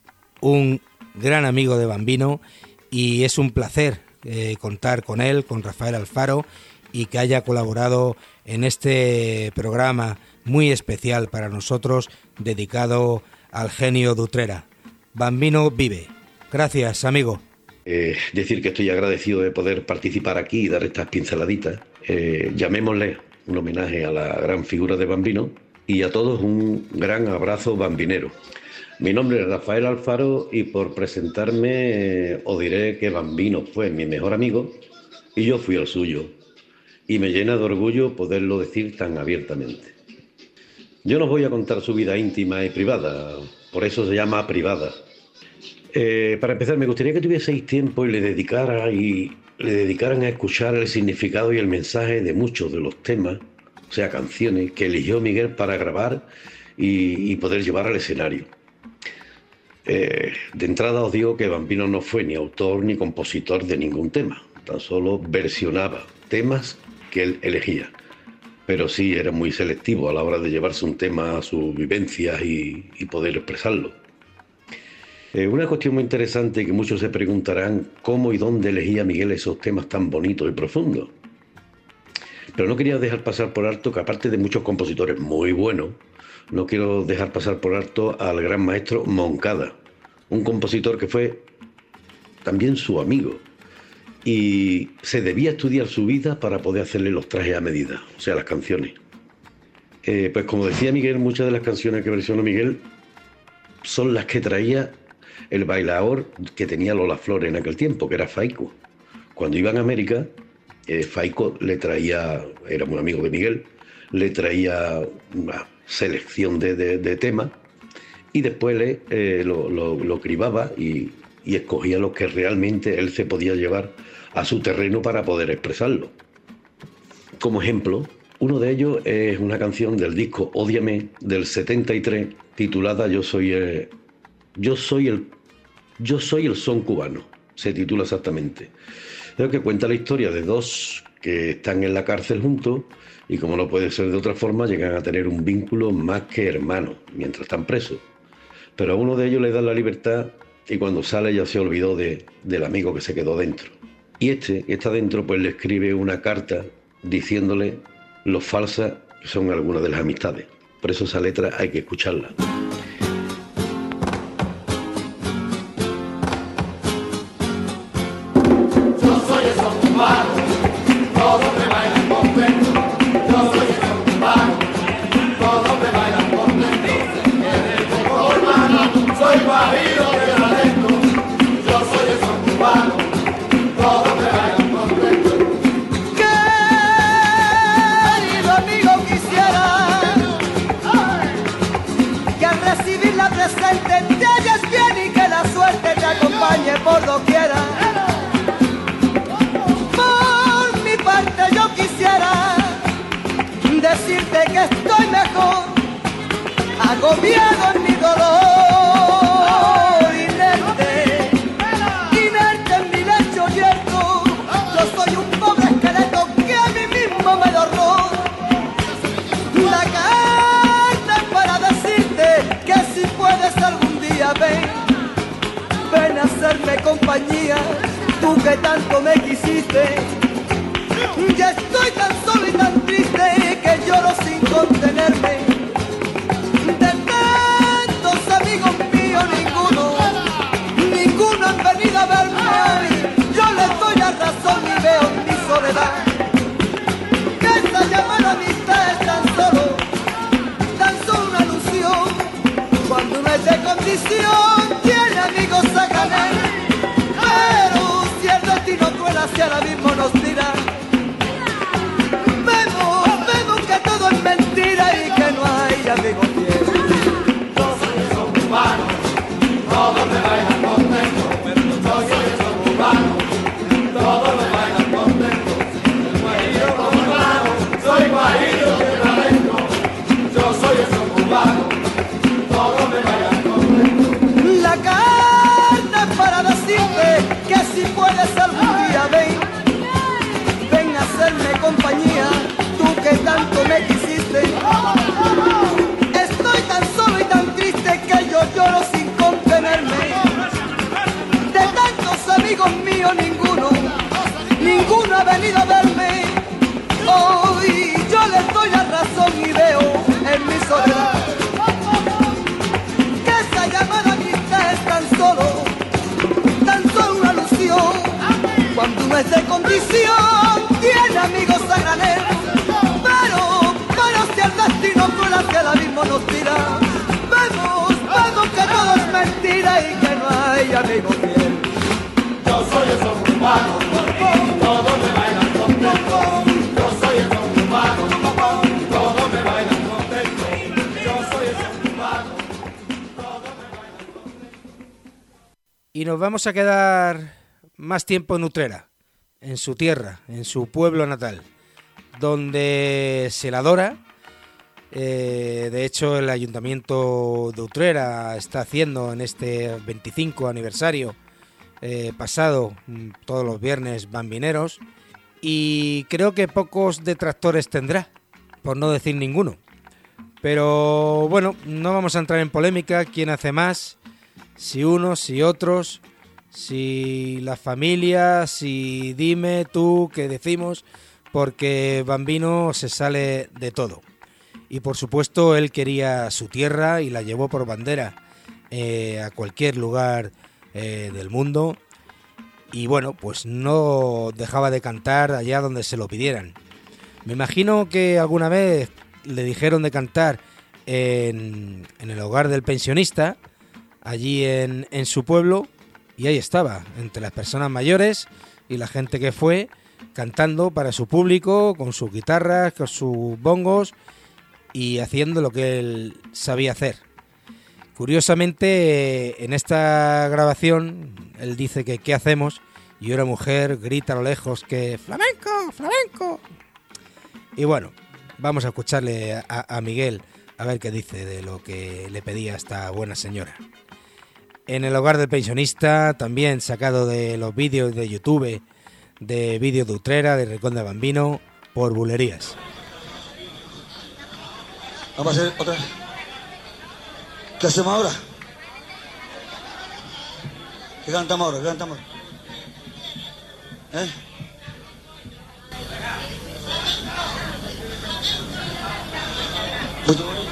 un gran amigo de Bambino, y es un placer eh, contar con él, con Rafael Alfaro, y que haya colaborado en este programa muy especial para nosotros, dedicado al genio de Utrera. Bambino vive. Gracias, amigo. Eh, decir que estoy agradecido de poder participar aquí y dar estas pinceladitas. Eh, llamémosle un homenaje a la gran figura de Bambino, y a todos un gran abrazo bambinero. Mi nombre es Rafael Alfaro, y por presentarme eh, os diré que Bambino fue mi mejor amigo y yo fui el suyo, y me llena de orgullo poderlo decir tan abiertamente. Yo no os voy a contar su vida íntima y privada, por eso se llama privada. Eh, para empezar, me gustaría que tuvieseis tiempo y le dedicara y le dedicaran a escuchar el significado y el mensaje de muchos de los temas, o sea, canciones que eligió Miguel para grabar y, y poder llevar al escenario. Eh, de entrada os digo que Bambino no fue ni autor ni compositor de ningún tema, tan solo versionaba temas que él elegía, pero sí era muy selectivo a la hora de llevarse un tema a sus vivencias y, y poder expresarlo. Eh, una cuestión muy interesante que muchos se preguntarán: ¿cómo y dónde elegía Miguel esos temas tan bonitos y profundos? Pero no quería dejar pasar por alto que, aparte de muchos compositores muy buenos, no quiero dejar pasar por alto al gran maestro Moncada, un compositor que fue también su amigo, y se debía estudiar su vida para poder hacerle los trajes a medida, o sea, las canciones. Eh, pues como decía Miguel, muchas de las canciones que versionó Miguel son las que traía el bailador que tenía Lola Flores en aquel tiempo, que era Faico. Cuando iban a América, eh, Faico le traía, era muy amigo de Miguel, le traía una selección de, de, de temas, y después le, eh, lo, lo, lo cribaba y, y escogía los que realmente él se podía llevar a su terreno para poder expresarlo. Como ejemplo, uno de ellos es una canción del disco Ódiame del setenta y tres, titulada Yo soy el, yo soy el, yo soy el son cubano, se titula exactamente. Creo que cuenta la historia de dos que están en la cárcel juntos, y como no puede ser de otra forma, llegan a tener un vínculo más que hermano mientras están presos. Pero a uno de ellos le dan la libertad, y cuando sale ya se olvidó de, del amigo que se quedó dentro. Y este, que está dentro, pues le escribe una carta diciéndole lo falsas que son algunas de las amistades. Por eso esa letra hay que escucharla. Yo soy el son cubano, todos me bailan contento. Yo soy el son cubano, todos me bailan contento. Eres como hermano, soy guajiro de talento. Yo soy el son cubano, todos me bailan contento. Querido amigo, quisiera que al recibir la presente te halles bien y que la suerte te acompañe por doquiera. Por mi parte yo quisiera decirte que estoy mejor, agobiado en mi dolor, inerte, inerte en mi lecho yerto. Yo soy un pobre esqueleto que a mí mismo me da horror. La carta para decirte que si puedes algún día ven, ven a hacerme compañía, tú que tanto me quisiste. Ya estoy tan solo y tan triste que lloro sin contenerme. De tantos amigos míos ninguno, ninguno han venido a verme hoy. Yo les doy la razón y veo en mi soledad que esa llamada amistad es tan solo, tan solo una ilusión. Cuando uno es de condición tiene amigos a ganar, pero si el destino cruel hacia el abismo nos tira, vemos, vemos que todo es mentira y que no hay amigos fieles. Yo soy el son cubano, todos me bailan contento. Yo soy el son cubano, todos me bailan contento. El guajiro como hermano, soy guajiro de talento. Yo soy el son cubano, todos me bailan contento. La carta es para decirte que si puedes algún día ven, ven a hacerme compañía, tú que tanto me quisiste. Estoy tan solo y tan triste que yo lloro sin contenerme. amigos míos ninguno, ninguno ha venido a verme. Hoy yo les doy la razón y veo en mi soledad que esa llamada amistad es tan solo, tan solo una ilusión. Cuando uno es de condición, tiene amigos a granel, pero, pero si el destino fuera que el abismo nos tira, vemos, vemos que todo es mentira y que no hay amigos fiel. Yo soy el ser humano, todos me bailan contento. Yo soy el ser humano, todos me bailan contento. Yo soy el ser humano, todos me bailan contento. Y nos vamos a quedar más tiempo en Utrera, en su tierra, en su pueblo natal, donde se la adora. Eh, de hecho, el Ayuntamiento de Utrera está haciendo en este veinticinco aniversario eh, pasado todos los viernes bambineros, y creo que pocos detractores tendrá, por no decir ninguno. Pero bueno, no vamos a entrar en polémica quién hace más, si unos, si otros, si la familia, si dime tú qué decimos, porque Bambino se sale de todo. Y por supuesto él quería su tierra y la llevó por bandera eh, a cualquier lugar eh, del mundo. Y bueno, pues no dejaba de cantar allá donde se lo pidieran. Me imagino que alguna vez le dijeron de cantar en, en el hogar del pensionista, allí en, en su pueblo, y ahí estaba, entre las personas mayores y la gente que fue, cantando para su público, con sus guitarras, con sus bongos, y haciendo lo que él sabía hacer. Curiosamente, en esta grabación, él dice que ¿qué hacemos? Y una mujer grita a lo lejos que ¡flamenco, flamenco! Y bueno, vamos a escucharle a, a Miguel a ver qué dice de lo que le pedía esta buena señora. En el hogar del pensionista, también sacado de los vídeos de YouTube, de vídeos de Utrera, de Rincón de Bambino, por Bulerías. Vamos a hacer otra. ¿Qué hacemos ahora? ¿Qué cantamos ahora? ¿Qué cantamos ahora? ¿Eh? Muy bonito.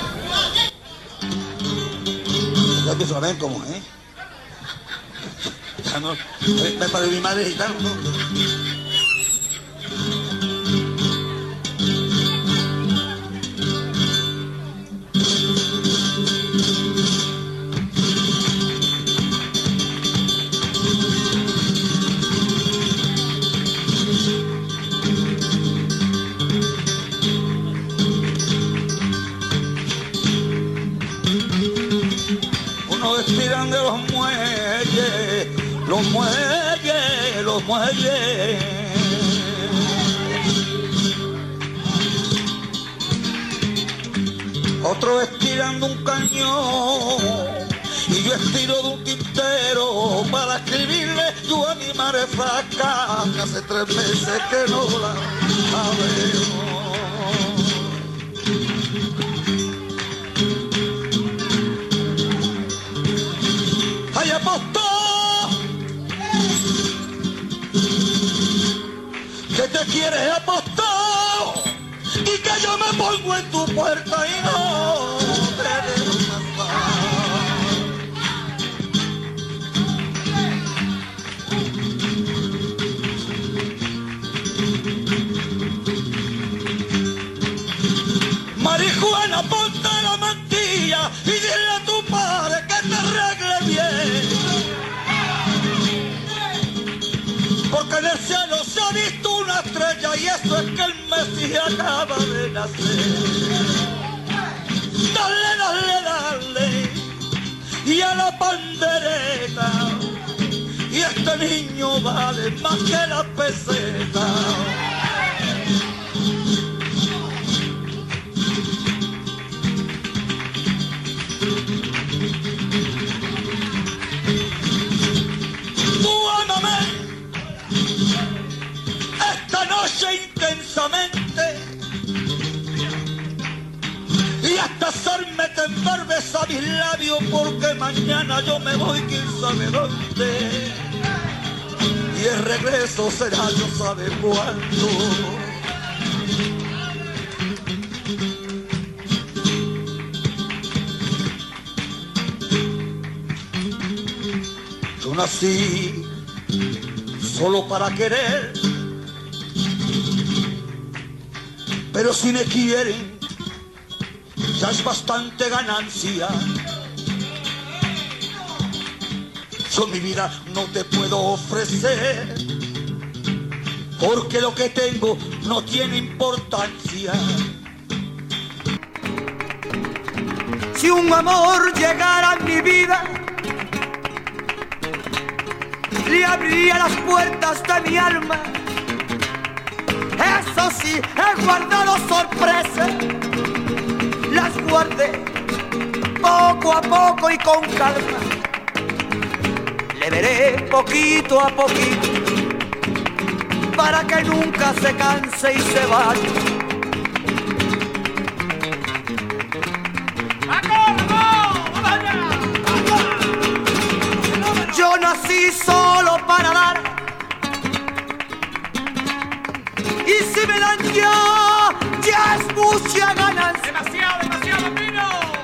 Ya que flamenco, como, ¿eh? Ya no. Me para mi madre gitano, ¿no? Tiran de los muelles, los muelles, los muelles. Otros estiran de un cañón y yo estiro de un tintero para escribirle yo a mi madre flaca, que hace tres meses que no la, la veo. ¡Ay, apostó! ¿Que te quieres apostar? Y que yo me pongo en tu puerta y no te dejo pasar. Marijuana, ponte la mantilla y dile a tu padre que te arregle bien. Porque en el cielo se ha visto una estrella y eso es que el Mesías acaba de nacer. Dale, dale, dale, y a la pandereta, y este niño vale más que la peseta. Esta noche intensamente y hasta hacerme temblar besa mis labios, porque mañana yo me voy quién sabe dónde. y el regreso será no sabe cuándo. Yo nací solo para querer, pero si me quieren ya es bastante ganancia. Yo mi vida no te puedo ofrecer, porque lo que tengo no tiene importancia. Si un amor llegara a mi vida, le abriría las puertas de mi alma. Eso sí, he guardado sorpresas, las guardé poco a poco y con calma. Le veré poquito a poquito para que nunca se canse y se vaya. Yo nací solo para dar, y si me dan ya, ya es mucha ganancia. Demasiado, demasiado vino.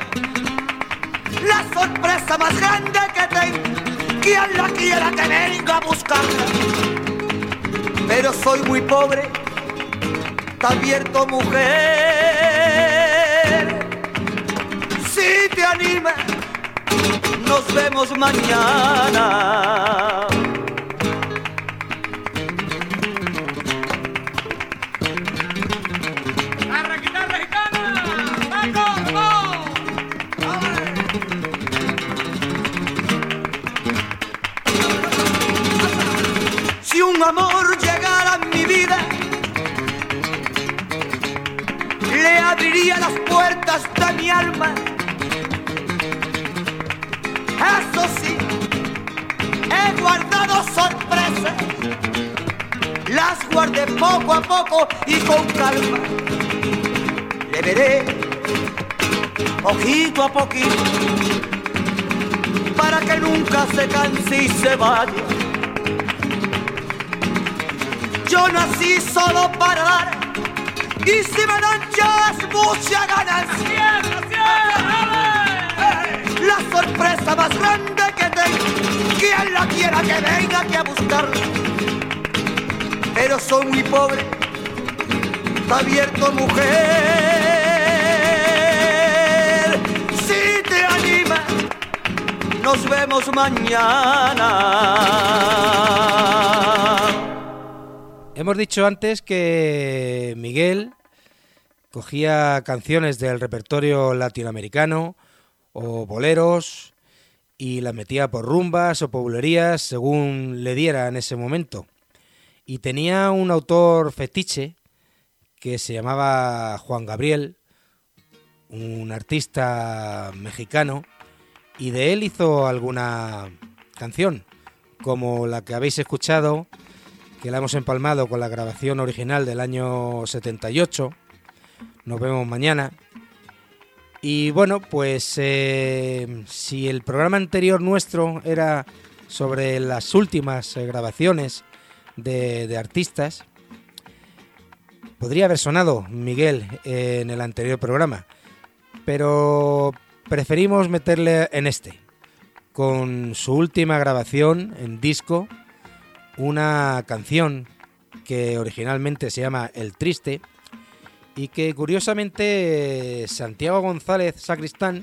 La sorpresa más grande que tengo, quien la quiera que venga a buscarla. Pero soy muy pobre, te advierto, mujer. Si te animas, nos vemos mañana. ¡Arra, guitarra gitana! ¡Vamos, vamos! Si un amor llegara a mi vida, le abriría las puertas de mi alma. Eso sí, he guardado sorpresas, las guardé poco a poco y con calma. Le veré poquito a poquito para que nunca se canse y se vaya. Yo nací solo para dar, y si me dan ya es mucha ganancia. La sorpresa más grande que tengo, quien la quiera que venga aquí a buscarla. Pero soy muy pobre, está abierto, mujer. Si te animas, nos vemos mañana. Hemos dicho antes que Miguel cogía canciones del repertorio latinoamericano o boleros y las metía por rumbas o poblerías según le diera en ese momento. Y tenía un autor fetiche que se llamaba Juan Gabriel, un artista mexicano, y de él hizo alguna canción, como la que habéis escuchado, que la hemos empalmado con la grabación original del año setenta y ocho, Nos vemos mañana. Y bueno, pues eh, si el programa anterior nuestro era sobre las últimas eh, grabaciones de, de artistas, podría haber sonado Miguel eh, en el anterior programa, pero preferimos meterle en este, con su última grabación en disco, una canción que originalmente se llama El Triste y que curiosamente Santiago González Sacristán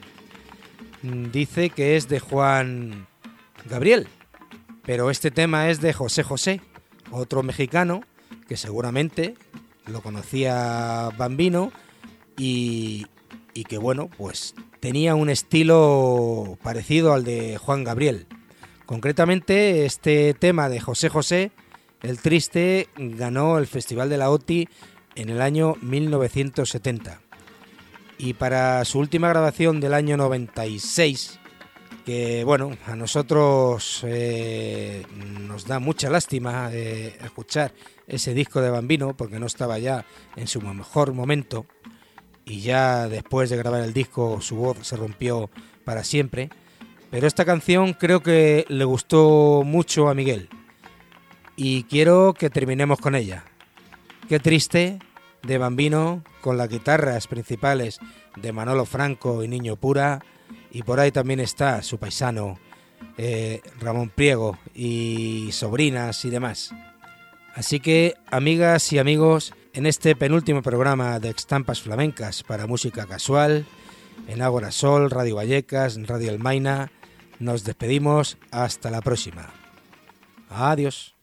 dice que es de Juan Gabriel, pero este tema es de José José, otro mexicano que seguramente lo conocía Bambino y, y que bueno, pues tenía un estilo parecido al de Juan Gabriel. Concretamente, este tema de José José, El Triste, ganó el Festival de la O T I en el año mil novecientos setenta. Y para su última grabación del año noventa y seis, que bueno, a nosotros eh, nos da mucha lástima eh, escuchar ese disco de Bambino, porque no estaba ya en su mejor momento, y ya después de grabar el disco su voz se rompió para siempre. Pero esta canción creo que le gustó mucho a Miguel. y quiero que terminemos con ella. Qué triste, de Bambino, con las guitarras principales de Manolo Franco y Niño Pura, y por ahí también está su paisano eh, Ramón Priego y sobrinas y demás. Así que, amigas y amigos, en este penúltimo programa de Estampas Flamencas para Música Casual, en Ágora Sol, Radio Vallecas, Radio El Maina, nos despedimos hasta la próxima. Adiós.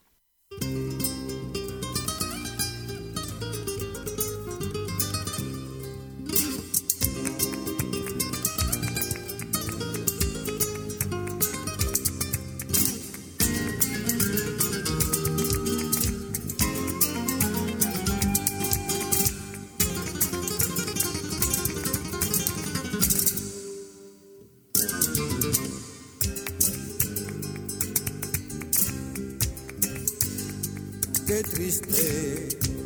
Qué triste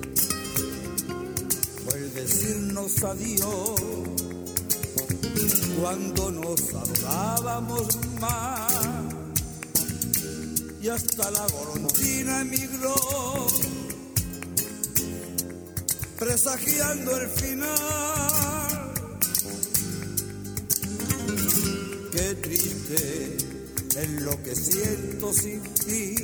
fue el decirnos adiós cuando nos adorábamos más y hasta la golondrina emigró presagiando el final. Qué triste es lo que siento sin ti.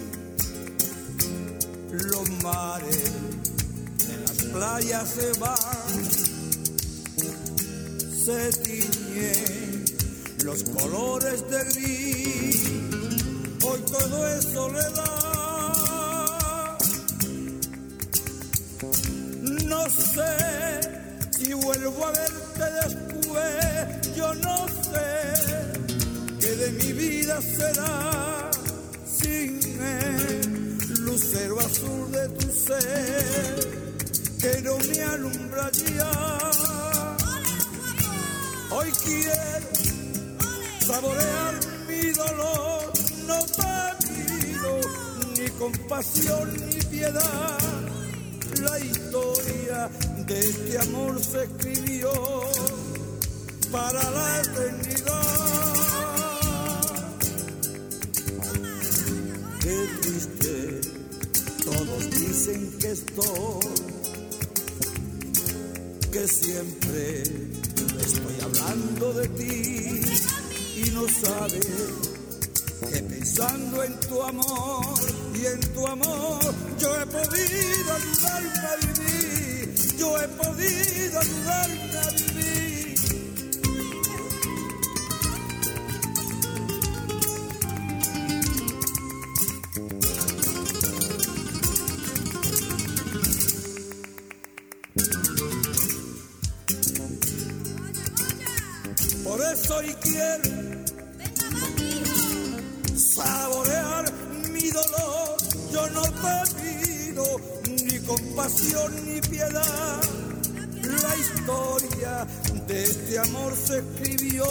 Los mares de las playas se van, se tiñen los colores de gris, hoy todo es soledad. No sé si vuelvo a verte después, yo no sé qué de mi vida será sin él. Lucero azul de tu ser que no me alumbra ya. Hoy quiero saborear mi dolor, no te pido ni compasión ni piedad. La historia de este amor se escribió para la eternidad. Qué triste, todos dicen que estoy, que siempre estoy hablando de ti y no sabes que pensando en tu amor y en tu amor yo he podido ayudarme a vivir, yo he podido ayudarme a vivir. Por eso hoy quiero saborear mi dolor. Yo no te pido ni compasión ni piedad. La historia de este amor se escribió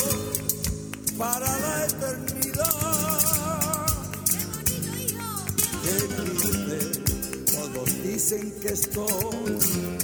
para la eternidad. Qué triste, todos dicen que estoy,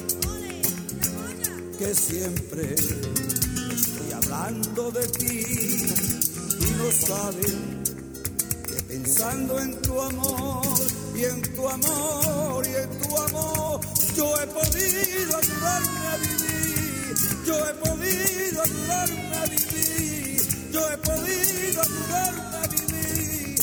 que siempre hablando de ti y no sabes que pensando en tu amor y en tu amor y en tu amor yo he podido ayudarme a vivir, yo he podido ayudarme a vivir, yo he podido ayudarme a vivir.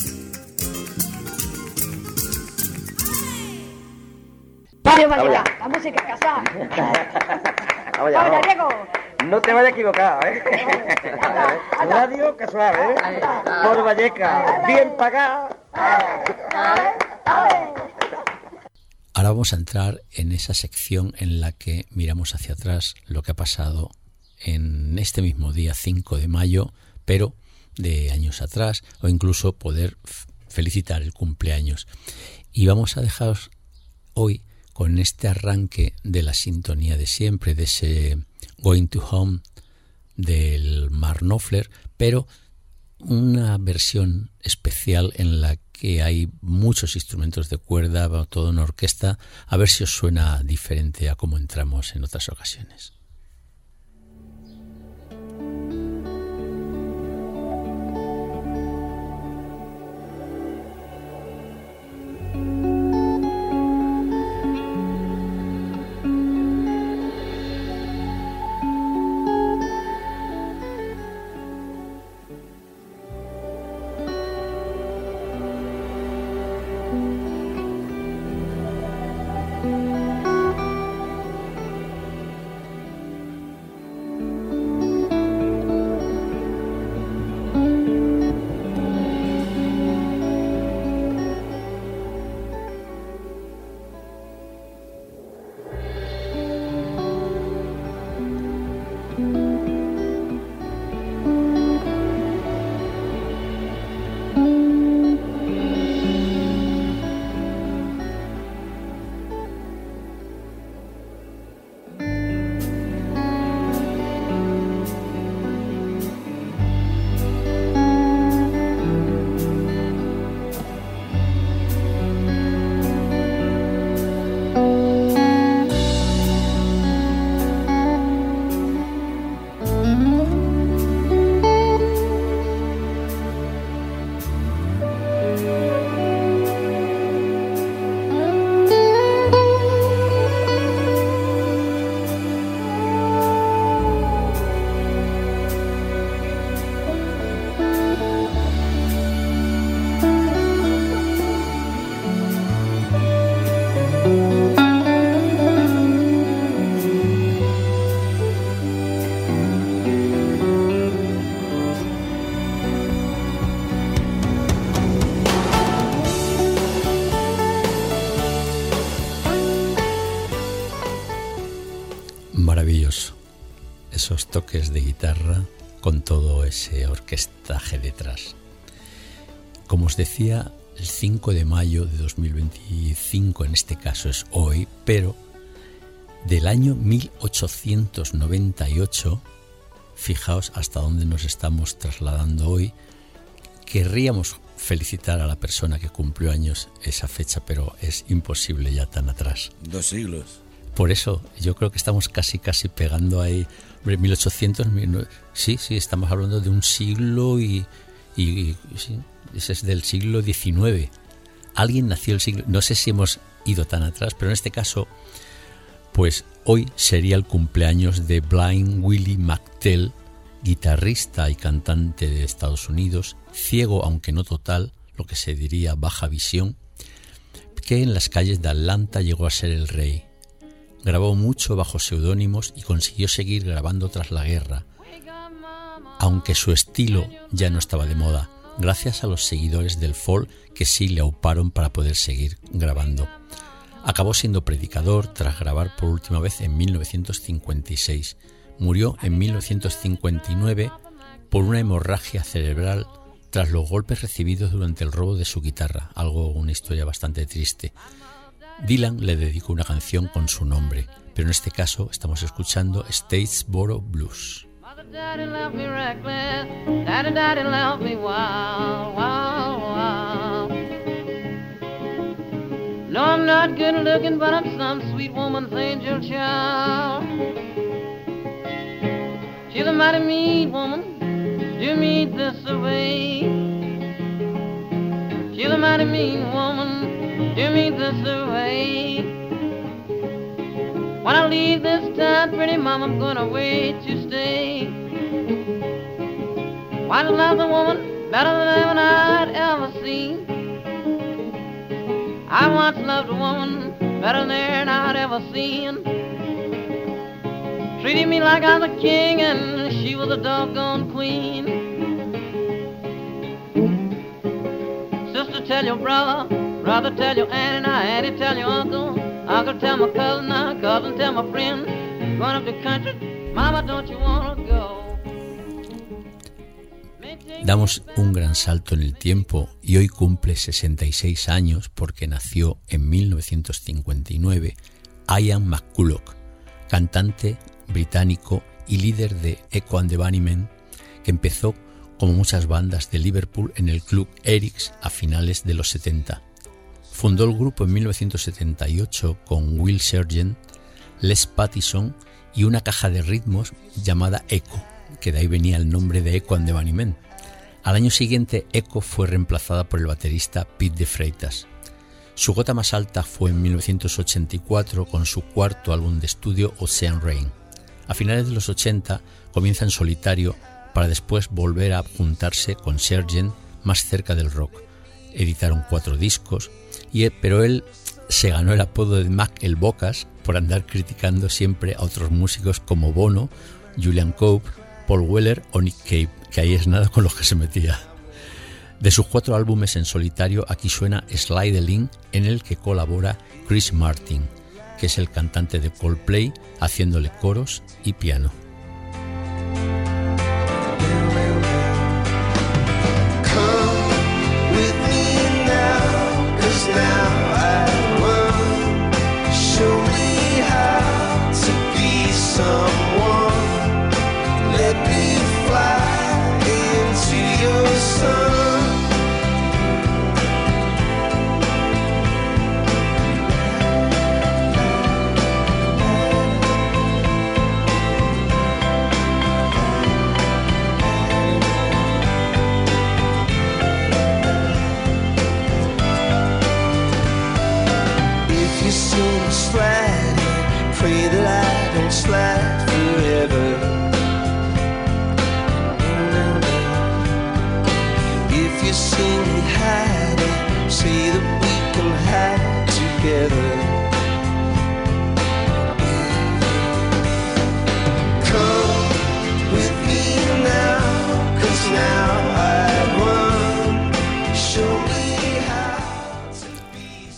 Vamos, vamos ya, la música casada. Vamos ya, vamos. Diego. No te vayas a equivocar, ¿eh? Radio Casual, ¿eh? Por Vallecas, bien pagado. Ahora vamos a entrar en esa sección en la que miramos hacia atrás lo que ha pasado en este mismo día cinco de mayo, pero de años atrás, o incluso poder felicitar el cumpleaños. Y vamos a dejaros hoy con este arranque de la sintonía de siempre, de ese Going to Home del Mark Knopfler, pero una versión especial en la que hay muchos instrumentos de cuerda, toda una orquesta, a ver si os suena diferente a cómo entramos en otras ocasiones. maravilloso. Esos toques de guitarra con todo ese orquestaje detrás. Como os decía, el cinco de mayo de dos mil veinticinco, en este caso es hoy, pero del año mil ochocientos noventa y ocho, fijaos hasta dónde nos estamos trasladando hoy. Querríamos felicitar a la persona que cumplió años esa fecha, pero es imposible ya tan atrás. Dos siglos. Por eso, yo creo que estamos casi, casi pegando ahí, hombre, mil ochocientos, sí, sí, estamos hablando de un siglo y, y, y sí, ese es del siglo diecinueve. Alguien nació el siglo, no sé si hemos ido tan atrás, pero en este caso, pues hoy sería el cumpleaños de Blind Willie McTell, guitarrista y cantante de Estados Unidos, ciego aunque no total, lo que se diría baja visión, que en las calles de Atlanta llegó a ser el rey. Grabó mucho bajo seudónimos y consiguió seguir grabando tras la guerra, aunque su estilo ya no estaba de moda, gracias a los seguidores del folk que sí le auparon para poder seguir grabando. Acabó siendo predicador tras grabar por última vez en mil novecientos cincuenta y seis. Murió en mil novecientos cincuenta y nueve por una hemorragia cerebral tras los golpes recibidos durante el robo de su guitarra, algo, una historia bastante triste. Dylan le dedicó una canción con su nombre, pero en este caso estamos escuchando Statesboro Blues. Daddy left me reckless, daddy, daddy left me wild, wild, wild. No, I'm not good looking, but I'm some sweet woman's angel child. She's a mighty mean woman, do me this away. She's a mighty mean woman, do me this away. When I leave this town, pretty mama, I'm gonna wait to stay. Why to love the woman better than I'd ever seen? I once loved a woman better than I'd ever seen. Treated me like I was a king and she was a doggone queen. Sister, tell your brother, brother, tell your auntie, now auntie, tell your uncle, uncle, tell my cousin, now cousin, tell my friend, going up the country, mama, don't you wanna go? Damos un gran salto en el tiempo y hoy cumple sesenta y seis años porque nació en mil novecientos cincuenta y nueve Ian McCulloch, cantante británico y líder de Echo and the Bunnymen, que empezó como muchas bandas de Liverpool en el club Eric's a finales de los setenta. Fundó el grupo en mil novecientos setenta y ocho con Will Sergeant, Les Pattison y una caja de ritmos llamada Echo, que de ahí venía el nombre de Echo and the Bunnymen. Al año siguiente, Echo fue reemplazada por el baterista Pete de Freitas. Su gota más alta fue en mil novecientos ochenta y cuatro con su cuarto álbum de estudio Ocean Rain. A finales de los ochenta comienza en solitario para después volver a juntarse con Sergeant más cerca del rock. Editaron cuatro discos, y, pero él se ganó el apodo de Mac el Bocas por andar criticando siempre a otros músicos como Bono, Julian Cope, Paul Weller o Nick Cave, que ahí es nada con los que se metía. De sus cuatro álbumes en solitario, aquí suena Slide the Link, en el que colabora Chris Martin, que es el cantante de Coldplay, haciéndole coros y piano.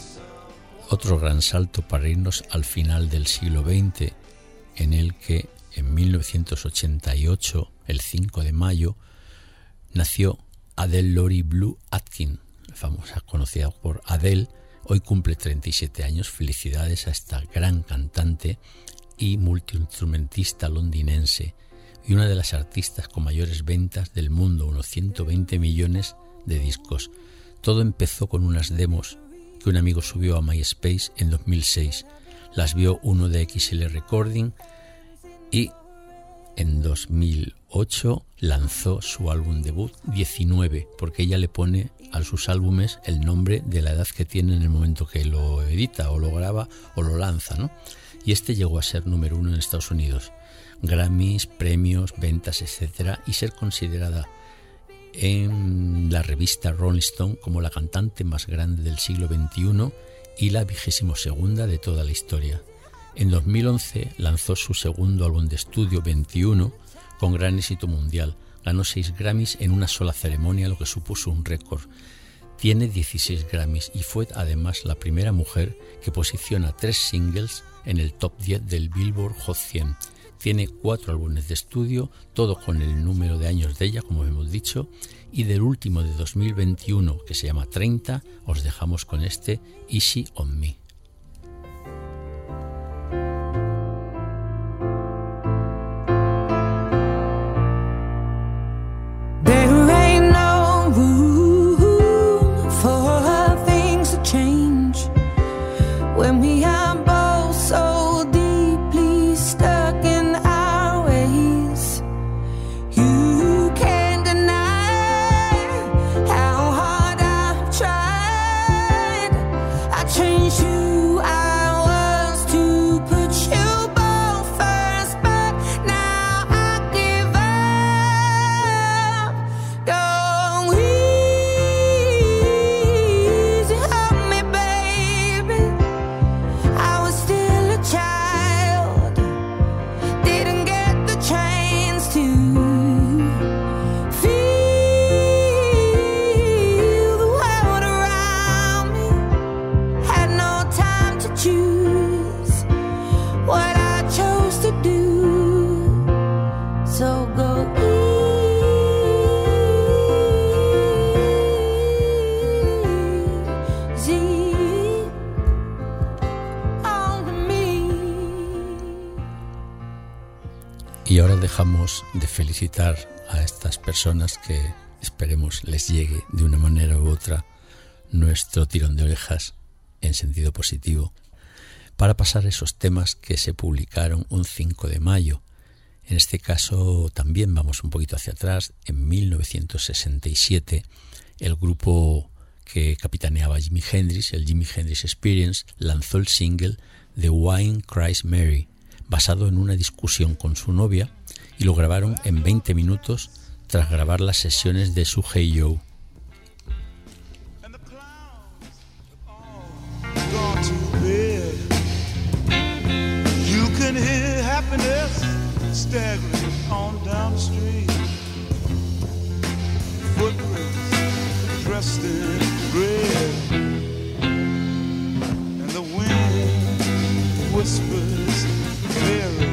Otro gran salto para irnos al final del siglo veinte, en el que en mil novecientos ochenta y ocho, el cinco de mayo, nació Adele Laurie Blue Atkin, famosa, conocida por Adele. Hoy cumple treinta y siete años. Felicidades a esta gran cantante y multiinstrumentista londinense y una de las artistas con mayores ventas del mundo, unos ciento veinte millones de discos. Todo empezó con unas demos que un amigo subió a MySpace en dos mil seis. Las vio uno de X L Recording y en dos mil ocho lanzó su álbum debut diecinueve, porque ella le pone a sus álbumes el nombre de la edad que tiene en el momento que lo edita o lo graba o lo lanza, ¿no? Y este llegó a ser número uno en Estados Unidos. Grammys, premios, ventas, etcétera, y ser considerada en la revista Rolling Stone como la cantante más grande del siglo veintiuno y la vigésimo segunda de toda la historia. En dos mil once lanzó su segundo álbum de estudio, veintiuno, con gran éxito mundial. Ganó seis Grammys en una sola ceremonia, lo que supuso un récord. Tiene dieciséis Grammys y fue además la primera mujer que posiciona tres singles en el top diez del Billboard Hot cien. Tiene cuatro álbumes de estudio, todo con el número de años de ella, como hemos dicho, y del último de dos mil veintiuno, que se llama treinta, os dejamos con este Easy on Me. Y ahora dejamos de felicitar a estas personas que esperemos les llegue de una manera u otra nuestro tirón de orejas en sentido positivo, para pasar a esos temas que se publicaron un cinco de mayo. En este caso también vamos un poquito hacia atrás. En mil novecientos sesenta y siete el grupo que capitaneaba Jimi Hendrix, el Jimi Hendrix Experience, lanzó el single The Wine Cries Mary, basado en una discusión con su novia, y lo grabaron en veinte minutos tras grabar las sesiones de su Hey Joe. You can hear happiness staggering on down the street. Footprints dressed in red, and the wind whispers clearly.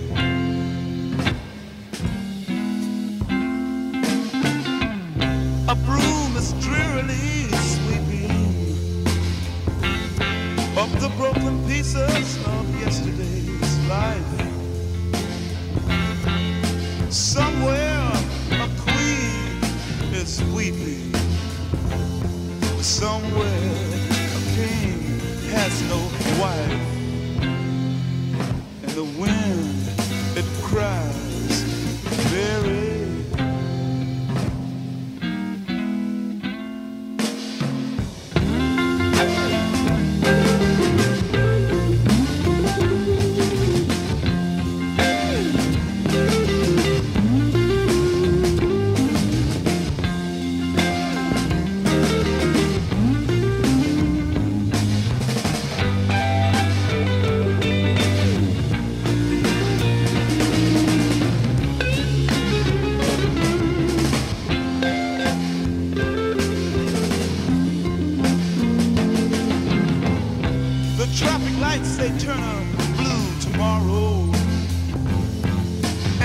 A broom is drearily sweeping up the broken pieces of yesterday's life. Somewhere a queen is weeping. Somewhere a king has no wife. And the wind, it cries very.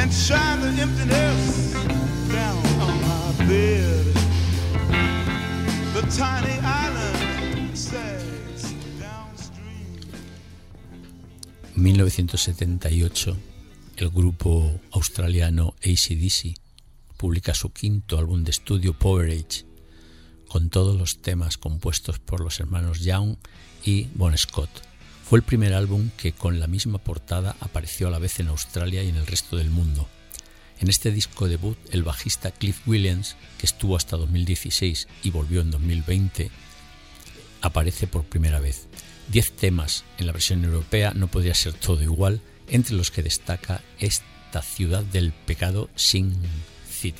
and shine the emptiness down on my bed. The tiny island sags downstream. mil novecientos setenta y ocho, el grupo australiano A C D C publica su quinto álbum de estudio, Powerage, con todos los temas compuestos por los hermanos Young y Bon Scott. Fue el primer álbum que con la misma portada apareció a la vez en Australia y en el resto del mundo. En este disco debut, el bajista Cliff Williams, que estuvo hasta dos mil dieciséis y volvió en dos mil veinte, aparece por primera vez. Diez temas en la versión europea, no podría ser todo igual, entre los que destaca esta ciudad del pecado, Sin City.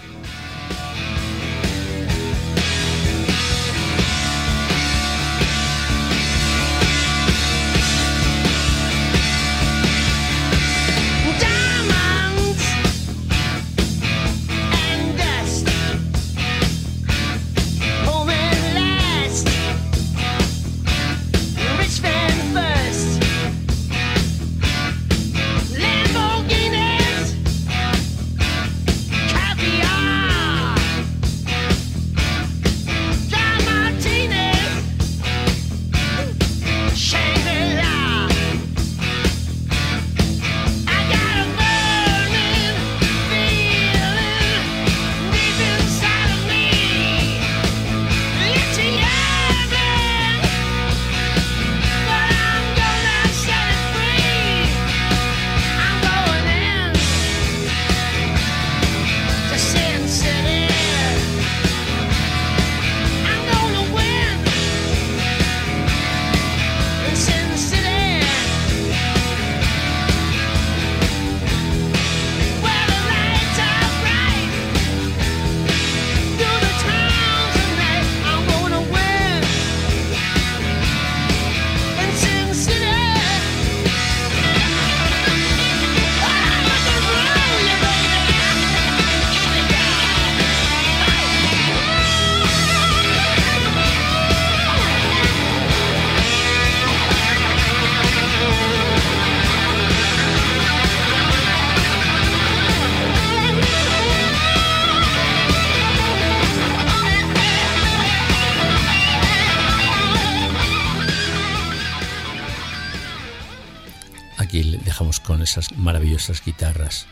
Con esas maravillosas guitarras.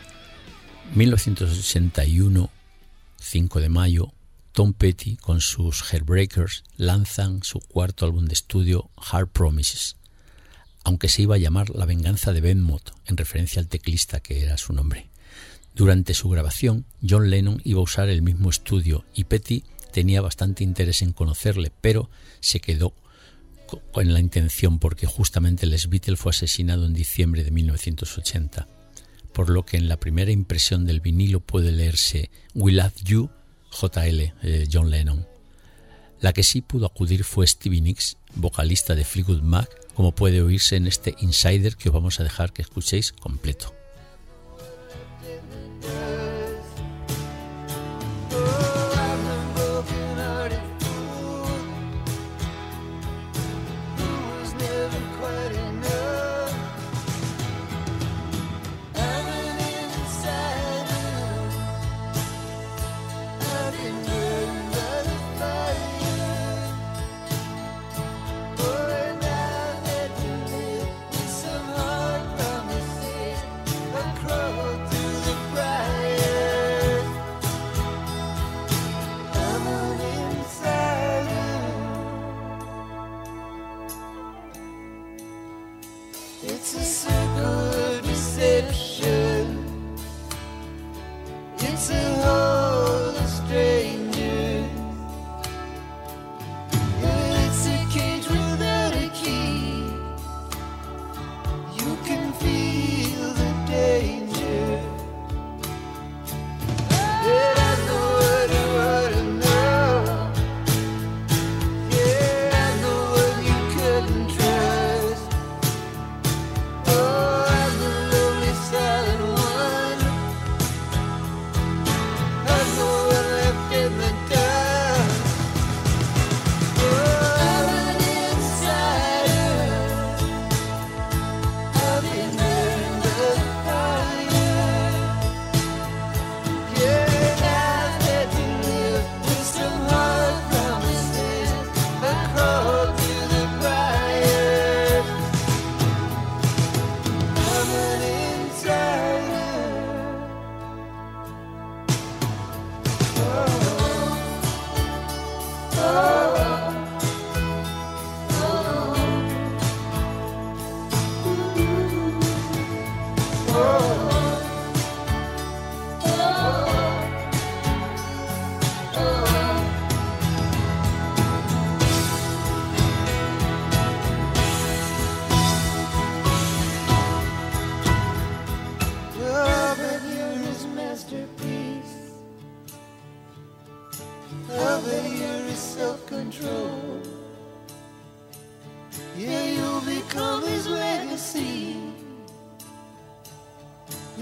mil novecientos ochenta y uno, cinco de mayo, Tom Petty con sus Heartbreakers lanzan su cuarto álbum de estudio, Hard Promises, aunque se iba a llamar La venganza de Benmont, en referencia al teclista que era su nombre. Durante su grabación, John Lennon iba a usar el mismo estudio y Petty tenía bastante interés en conocerle, pero se quedó con la intención porque justamente Les Beatles fue asesinado en diciembre de mil novecientos ochenta, por lo que en la primera impresión del vinilo puede leerse We Love You, J L, eh, John Lennon. La que sí pudo acudir fue Stevie Nicks, vocalista de Fleetwood Mac, como puede oírse en este Insider que os vamos a dejar que escuchéis completo. Oh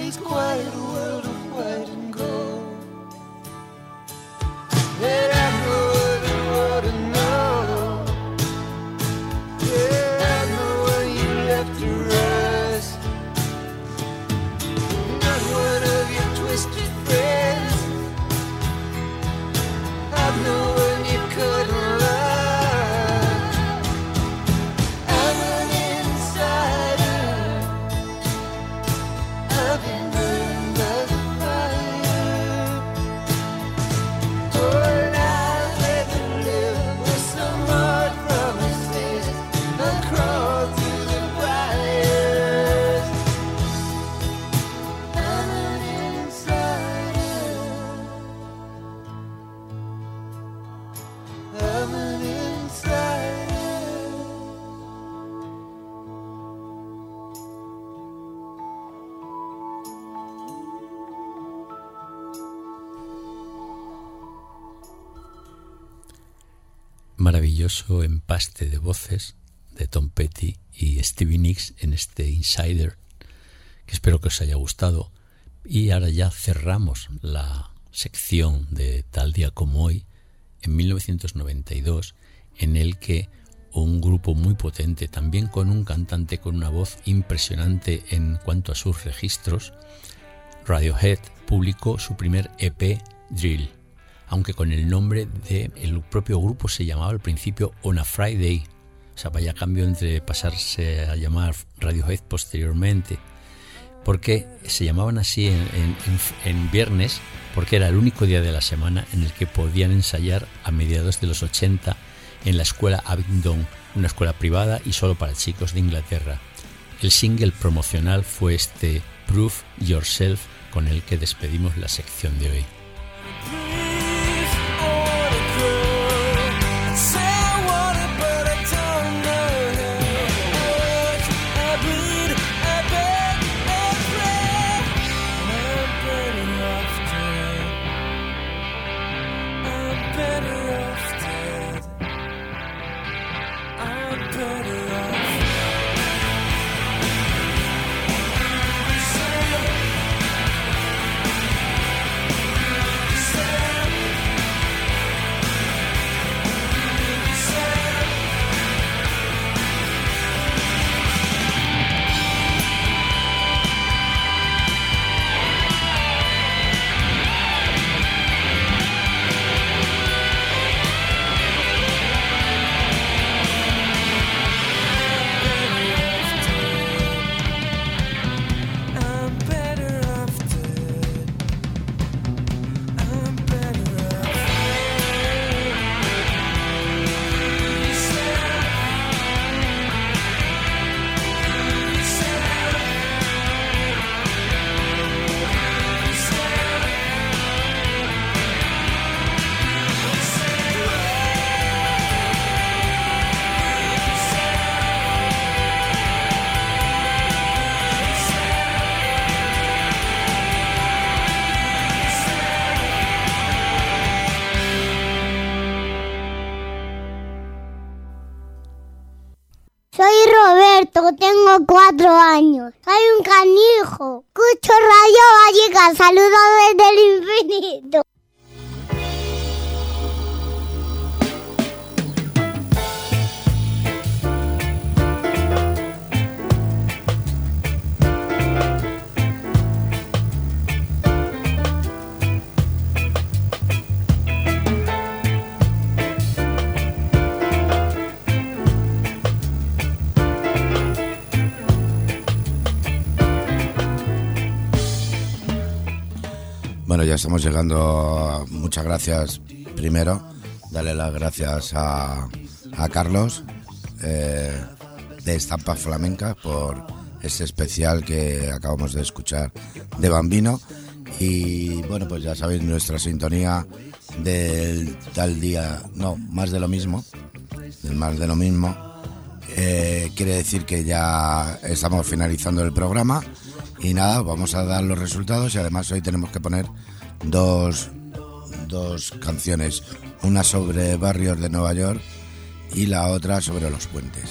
It's quite a world of white and gold. And I know what you ought to know. Yeah, I know where you left to rest. Not one of your twisted friends. I know when you couldn't lie. I'm an insider. I've been burned by the fire. Oh, and I've had to live with some hard promises. I crawled through the briars. I'm an insider. I'm an insider. Maravilloso empaste de voces de Tom Petty y Stevie Nicks en este Insider, que espero que os haya gustado. Y ahora ya cerramos la sección de Tal día como hoy, en mil novecientos noventa y dos, en el que un grupo muy potente, también con un cantante con una voz impresionante en cuanto a sus registros, Radiohead, publicó su primer E P, Drill, aunque con el nombre del propio grupo se llamaba al principio On a Friday. O sea, vaya cambio entre pasarse a llamar Radiohead posteriormente, porque se llamaban así en, en, en, en viernes, porque era el único día de la semana en el que podían ensayar a mediados de los ochenta en la escuela Abingdon, una escuela privada y solo para chicos de Inglaterra. El single promocional fue este Prove Yourself, con el que despedimos la sección de hoy. Tengo cuatro años. Soy un canijo. Escucho Radio Vallecas. Saludos desde el infinito. Bueno, ya estamos llegando. Muchas gracias. Primero, darle las gracias a, a Carlos eh, de Estampas Flamencas por este especial que acabamos de escuchar de Bambino. Y bueno, pues ya sabéis, nuestra sintonía del tal día, no, más de lo mismo, del más de lo mismo. Eh, quiere decir que ya estamos finalizando el programa. Y nada, vamos a dar los resultados y además hoy tenemos que poner dos, dos canciones, una sobre barrios de Nueva York y la otra sobre los puentes.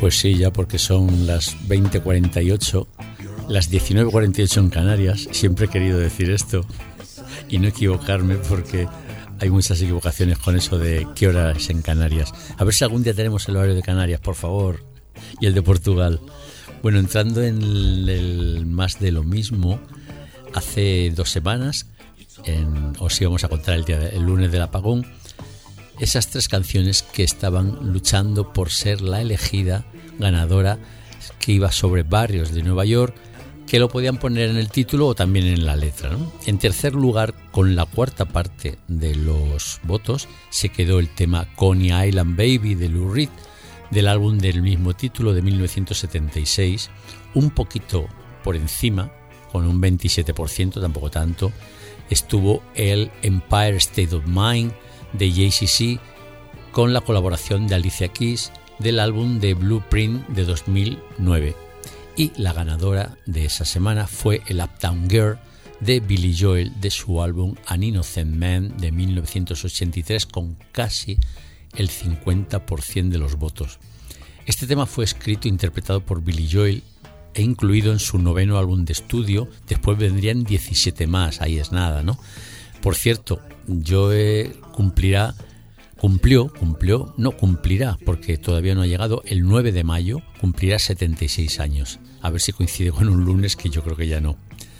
Pues sí, ya porque son las veinte cuarenta y ocho, las diecinueve cuarenta y ocho en Canarias. Siempre he querido decir esto y no equivocarme porque hay muchas equivocaciones con eso de qué hora es en Canarias. A ver si algún día tenemos el horario de Canarias, por favor, y el de Portugal. Bueno, entrando en el, el más de lo mismo, hace dos semanas, en, os íbamos a contar el, día de, el lunes del apagón, esas tres canciones que estaban luchando por ser la elegida ganadora, que iba sobre barrios de Nueva York, que lo podían poner en el título o también en la letra, ¿no? En tercer lugar, con la cuarta parte de los votos, se quedó el tema Coney Island Baby de Lou Reed, del álbum del mismo título de mil novecientos setenta y seis, un poquito por encima, con un veintisiete por ciento, tampoco tanto, estuvo el Empire State of Mind de Jay Z con la colaboración de Alicia Keys del álbum de Blueprint de dos mil nueve. Y la ganadora de esa semana fue el Uptown Girl de Billy Joel de su álbum An Innocent Man de mil novecientos ochenta y tres con casi el cincuenta por ciento de los votos. Este tema fue escrito e interpretado por Billy Joel e incluido en su noveno álbum de estudio. Después vendrían diecisiete más, ahí es nada, ¿no? Por cierto, Joel cumplirá, cumplió, cumplió, no cumplirá, porque todavía no ha llegado, el nueve de mayo cumplirá setenta y seis años. A ver si coincide con un lunes, que yo creo que ya no.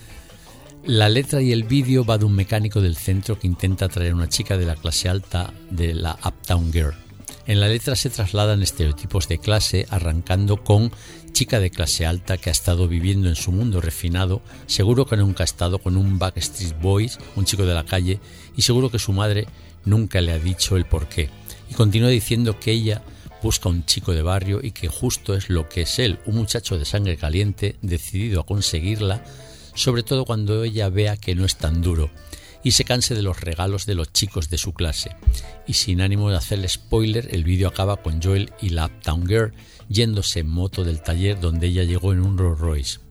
La letra y el vídeo va de un mecánico del centro que intenta atraer a una chica de la clase alta de la Uptown Girl. En la letra se trasladan estereotipos de clase, arrancando con chica de clase alta que ha estado viviendo en su mundo refinado, seguro que nunca ha estado con un Backstreet Boys, un chico de la calle, y seguro que su madre nunca le ha dicho el porqué. Y continúa diciendo que ella busca un chico de barrio y que justo es lo que es él, un muchacho de sangre caliente, decidido a conseguirla, sobre todo cuando ella vea que no es tan duro y se canse de los regalos de los chicos de su clase. Y sin ánimo de hacerle spoiler, el vídeo acaba con Joel y la Uptown Girl yéndose en moto del taller donde ella llegó en un Rolls Royce.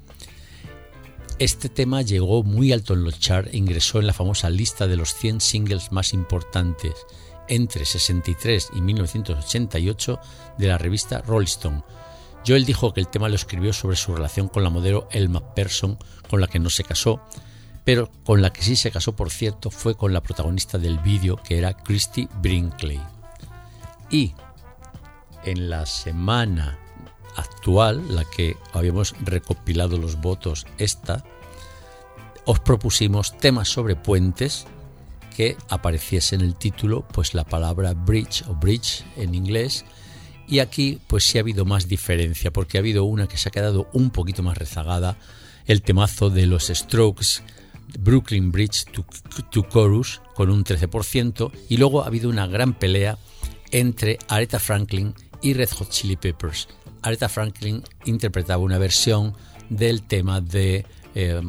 Este tema llegó muy alto en los charts e ingresó en la famosa lista de los cien singles más importantes entre sesenta y tres y mil novecientos ochenta y ocho de la revista Rolling Stone. Joel dijo que el tema lo escribió sobre su relación con la modelo Elle Macpherson, con la que no se casó, pero con la que sí se casó, por cierto, fue con la protagonista del vídeo, que era Christie Brinkley. Y en la semana actual, la que habíamos recopilado los votos, esta, os propusimos temas sobre puentes que apareciese en el título pues la palabra bridge o bridge en inglés. Y aquí pues sí ha habido más diferencia, porque ha habido una que se ha quedado un poquito más rezagada, el temazo de los Strokes, Brooklyn Bridge to, to Chorus, con un trece por ciento, y luego ha habido una gran pelea entre Aretha Franklin y Red Hot Chili Peppers. Aretha Franklin interpretaba una versión del tema de eh,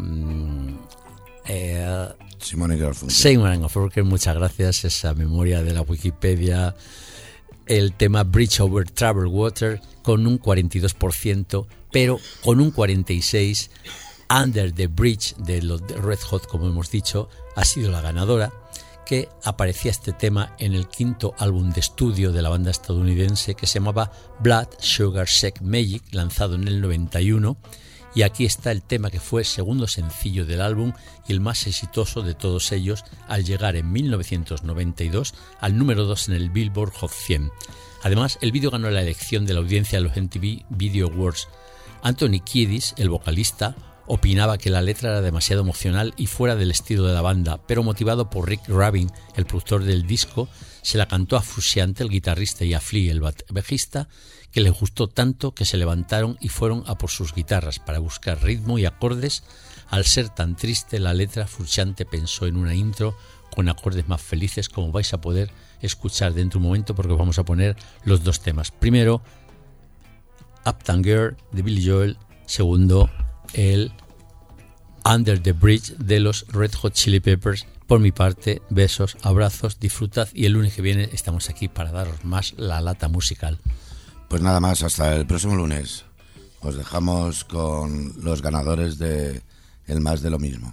eh, Simone y Garfunkel. Simone y Garfunkel, muchas gracias, esa memoria de la Wikipedia. El tema Bridge Over Troubled Water con un cuarenta y dos por ciento, pero con un cuarenta y seis por ciento Under the Bridge de los Red Hot, como hemos dicho, ha sido la ganadora, que aparecía este tema en el quinto álbum de estudio de la banda estadounidense que se llamaba Blood Sugar Sex Magic, lanzado en el noventa y uno, y aquí está el tema que fue segundo sencillo del álbum y el más exitoso de todos ellos, al llegar en mil novecientos noventa y dos al número dos en el Billboard Hot cien. Además, el vídeo ganó la elección de la audiencia de los M T V Video Awards. Anthony Kiedis, el vocalista, opinaba que la letra era demasiado emocional y fuera del estilo de la banda, pero motivado por Rick Rubin, el productor del disco, se la cantó a Frusciante, el guitarrista, y a Flea, el bajista, que les gustó tanto que se levantaron y fueron a por sus guitarras para buscar ritmo y acordes. Al ser tan triste la letra, Frusciante pensó en una intro con acordes más felices, como vais a poder escuchar dentro de un momento, porque vamos a poner los dos temas. Primero, Uptown Girl de Billy Joel. Segundo, el Under the Bridge de los Red Hot Chili Peppers. Por mi parte, besos, abrazos, disfrutad, y el lunes que viene estamos aquí para daros más la lata musical. Pues nada más, hasta el próximo lunes. Os dejamos con los ganadores de El Más de lo Mismo.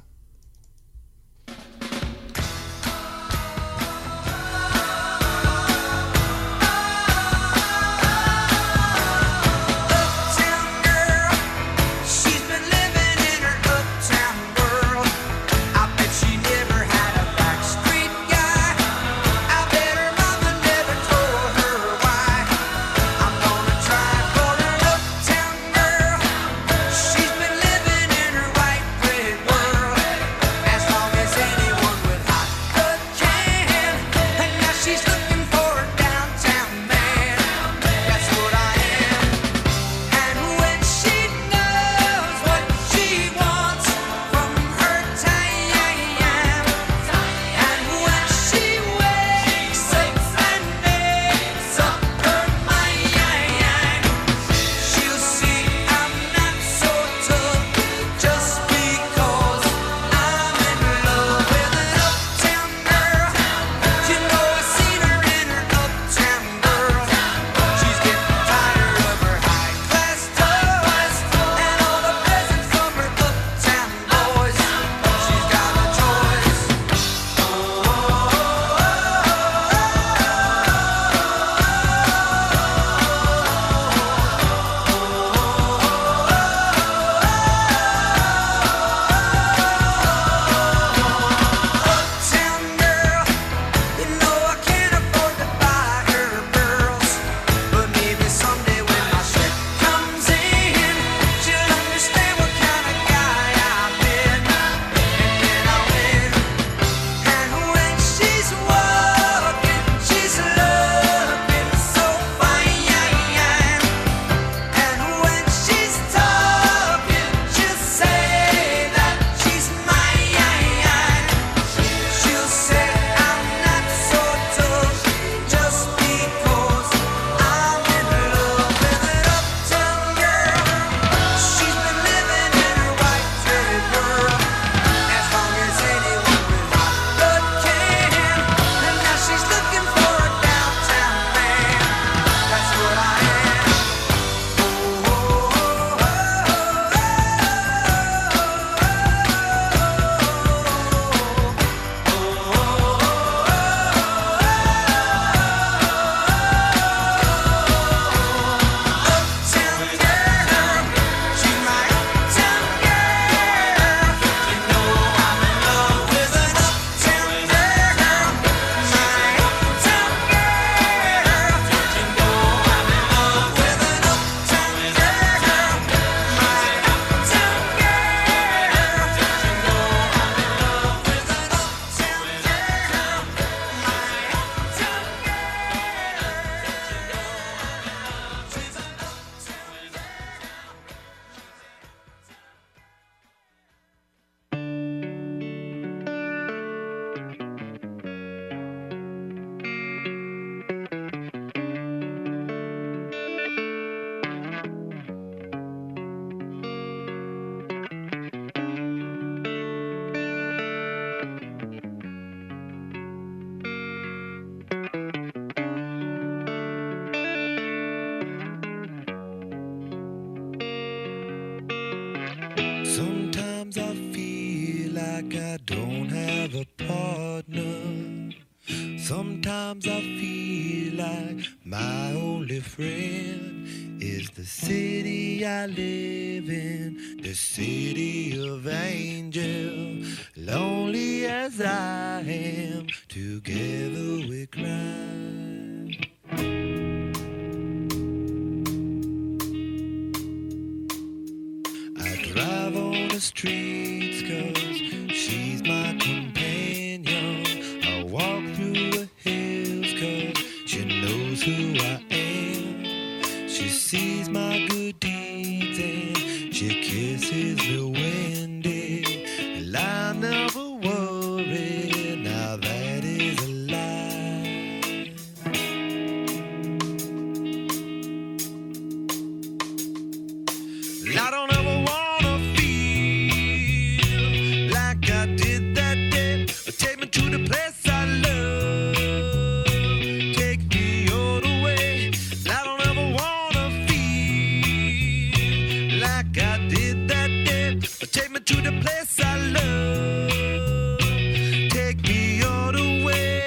have a partner. Sometimes I feel like my only friend is the city I live in, the city of angels. Lonely as I am, together we cry. I drive on the streets 'cause she's my companion. I walk through the hills 'cause she knows who I am. She sees my good deeds and she kisses me windy. And I never worry, now that is a lie. I don't ever wanna feel like I did that day. Take me to the place I love. Take me all the way. I don't ever wanna feel like I did that day. Take me to the place I love. Take me all the way.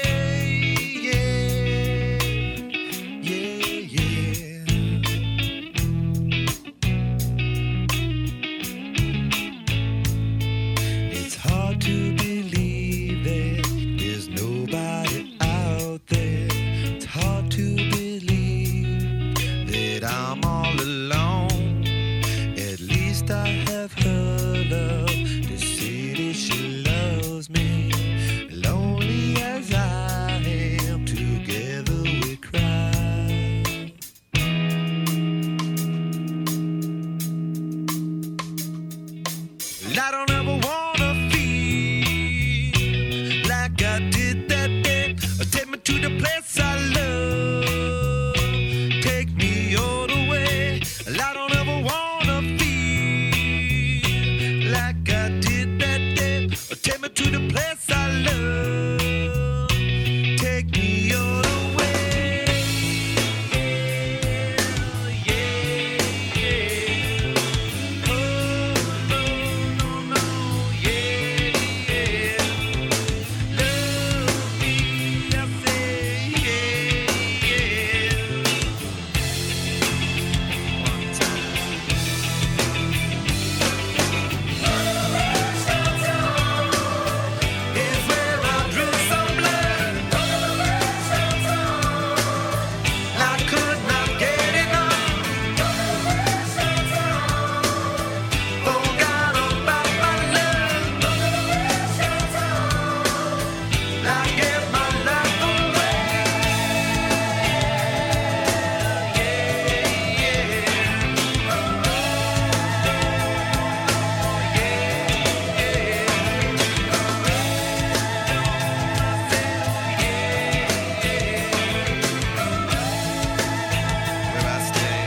Yeah, yeah, yeah. It's hard to believe that there's nobody out there. It's hard to believe that I'm all alone. At least I have her love. The city, she loves me. Lonely as I am, together we cry. I don't ever wanna feel like I did that day. Take me to the place I love. Take me all the way. I don't ever wanna feel like I did that day. Take me to the place I love. Take me all the way. Yeah, yeah. Oh, no, no, no, yeah, yeah. Love me, I say, yeah, yeah. One time. Is where I drew some blood. I could not get enough. Forgot about my love. I gave my life away. Where I stay.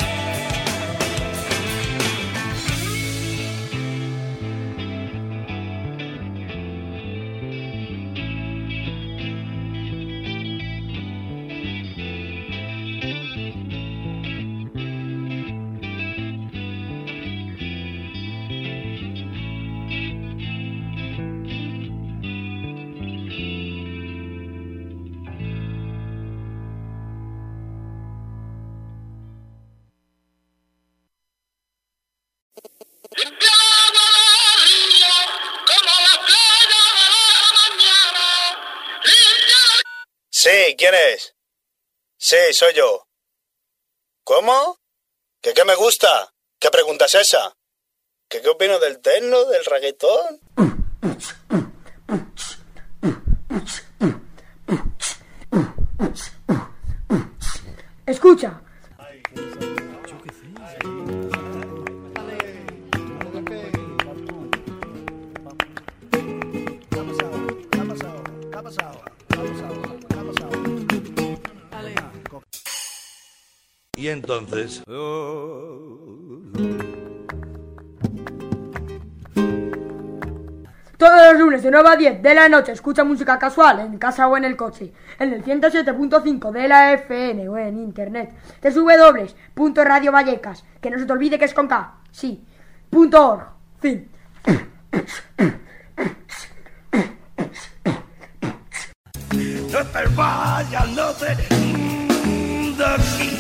Sí, ¿quién es? Sí, soy yo. ¿Cómo? ¿Que qué me gusta? ¿Qué pregunta es esa? ¿Que qué opino del techno, del reggaetón? Escucha. Y entonces... Todos los lunes de nueve a diez de la noche escucha música casual en casa o en el coche, en el ciento siete punto cinco de la F M o en internet, doble u doble u doble u punto radio vallecas, que no se te olvide que es con K, sí, punto org, fin. no te vayas, no te mm, de aquí.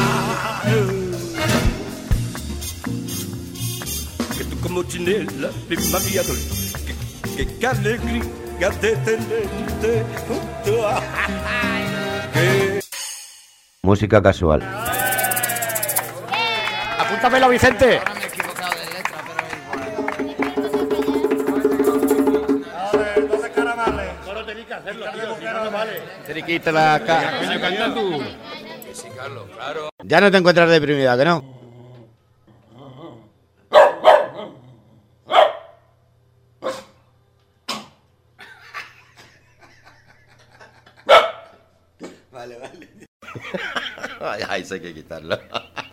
Que tú como chinela de María Dolores, que, que, que alegría de tenerte junto a... que... Música casual. Apúntamelo, Vicente. Triquita la cara. Ya no te encuentras deprimida, ¿que no? Vale, vale. Ay, ay, eso hay que quitarlo.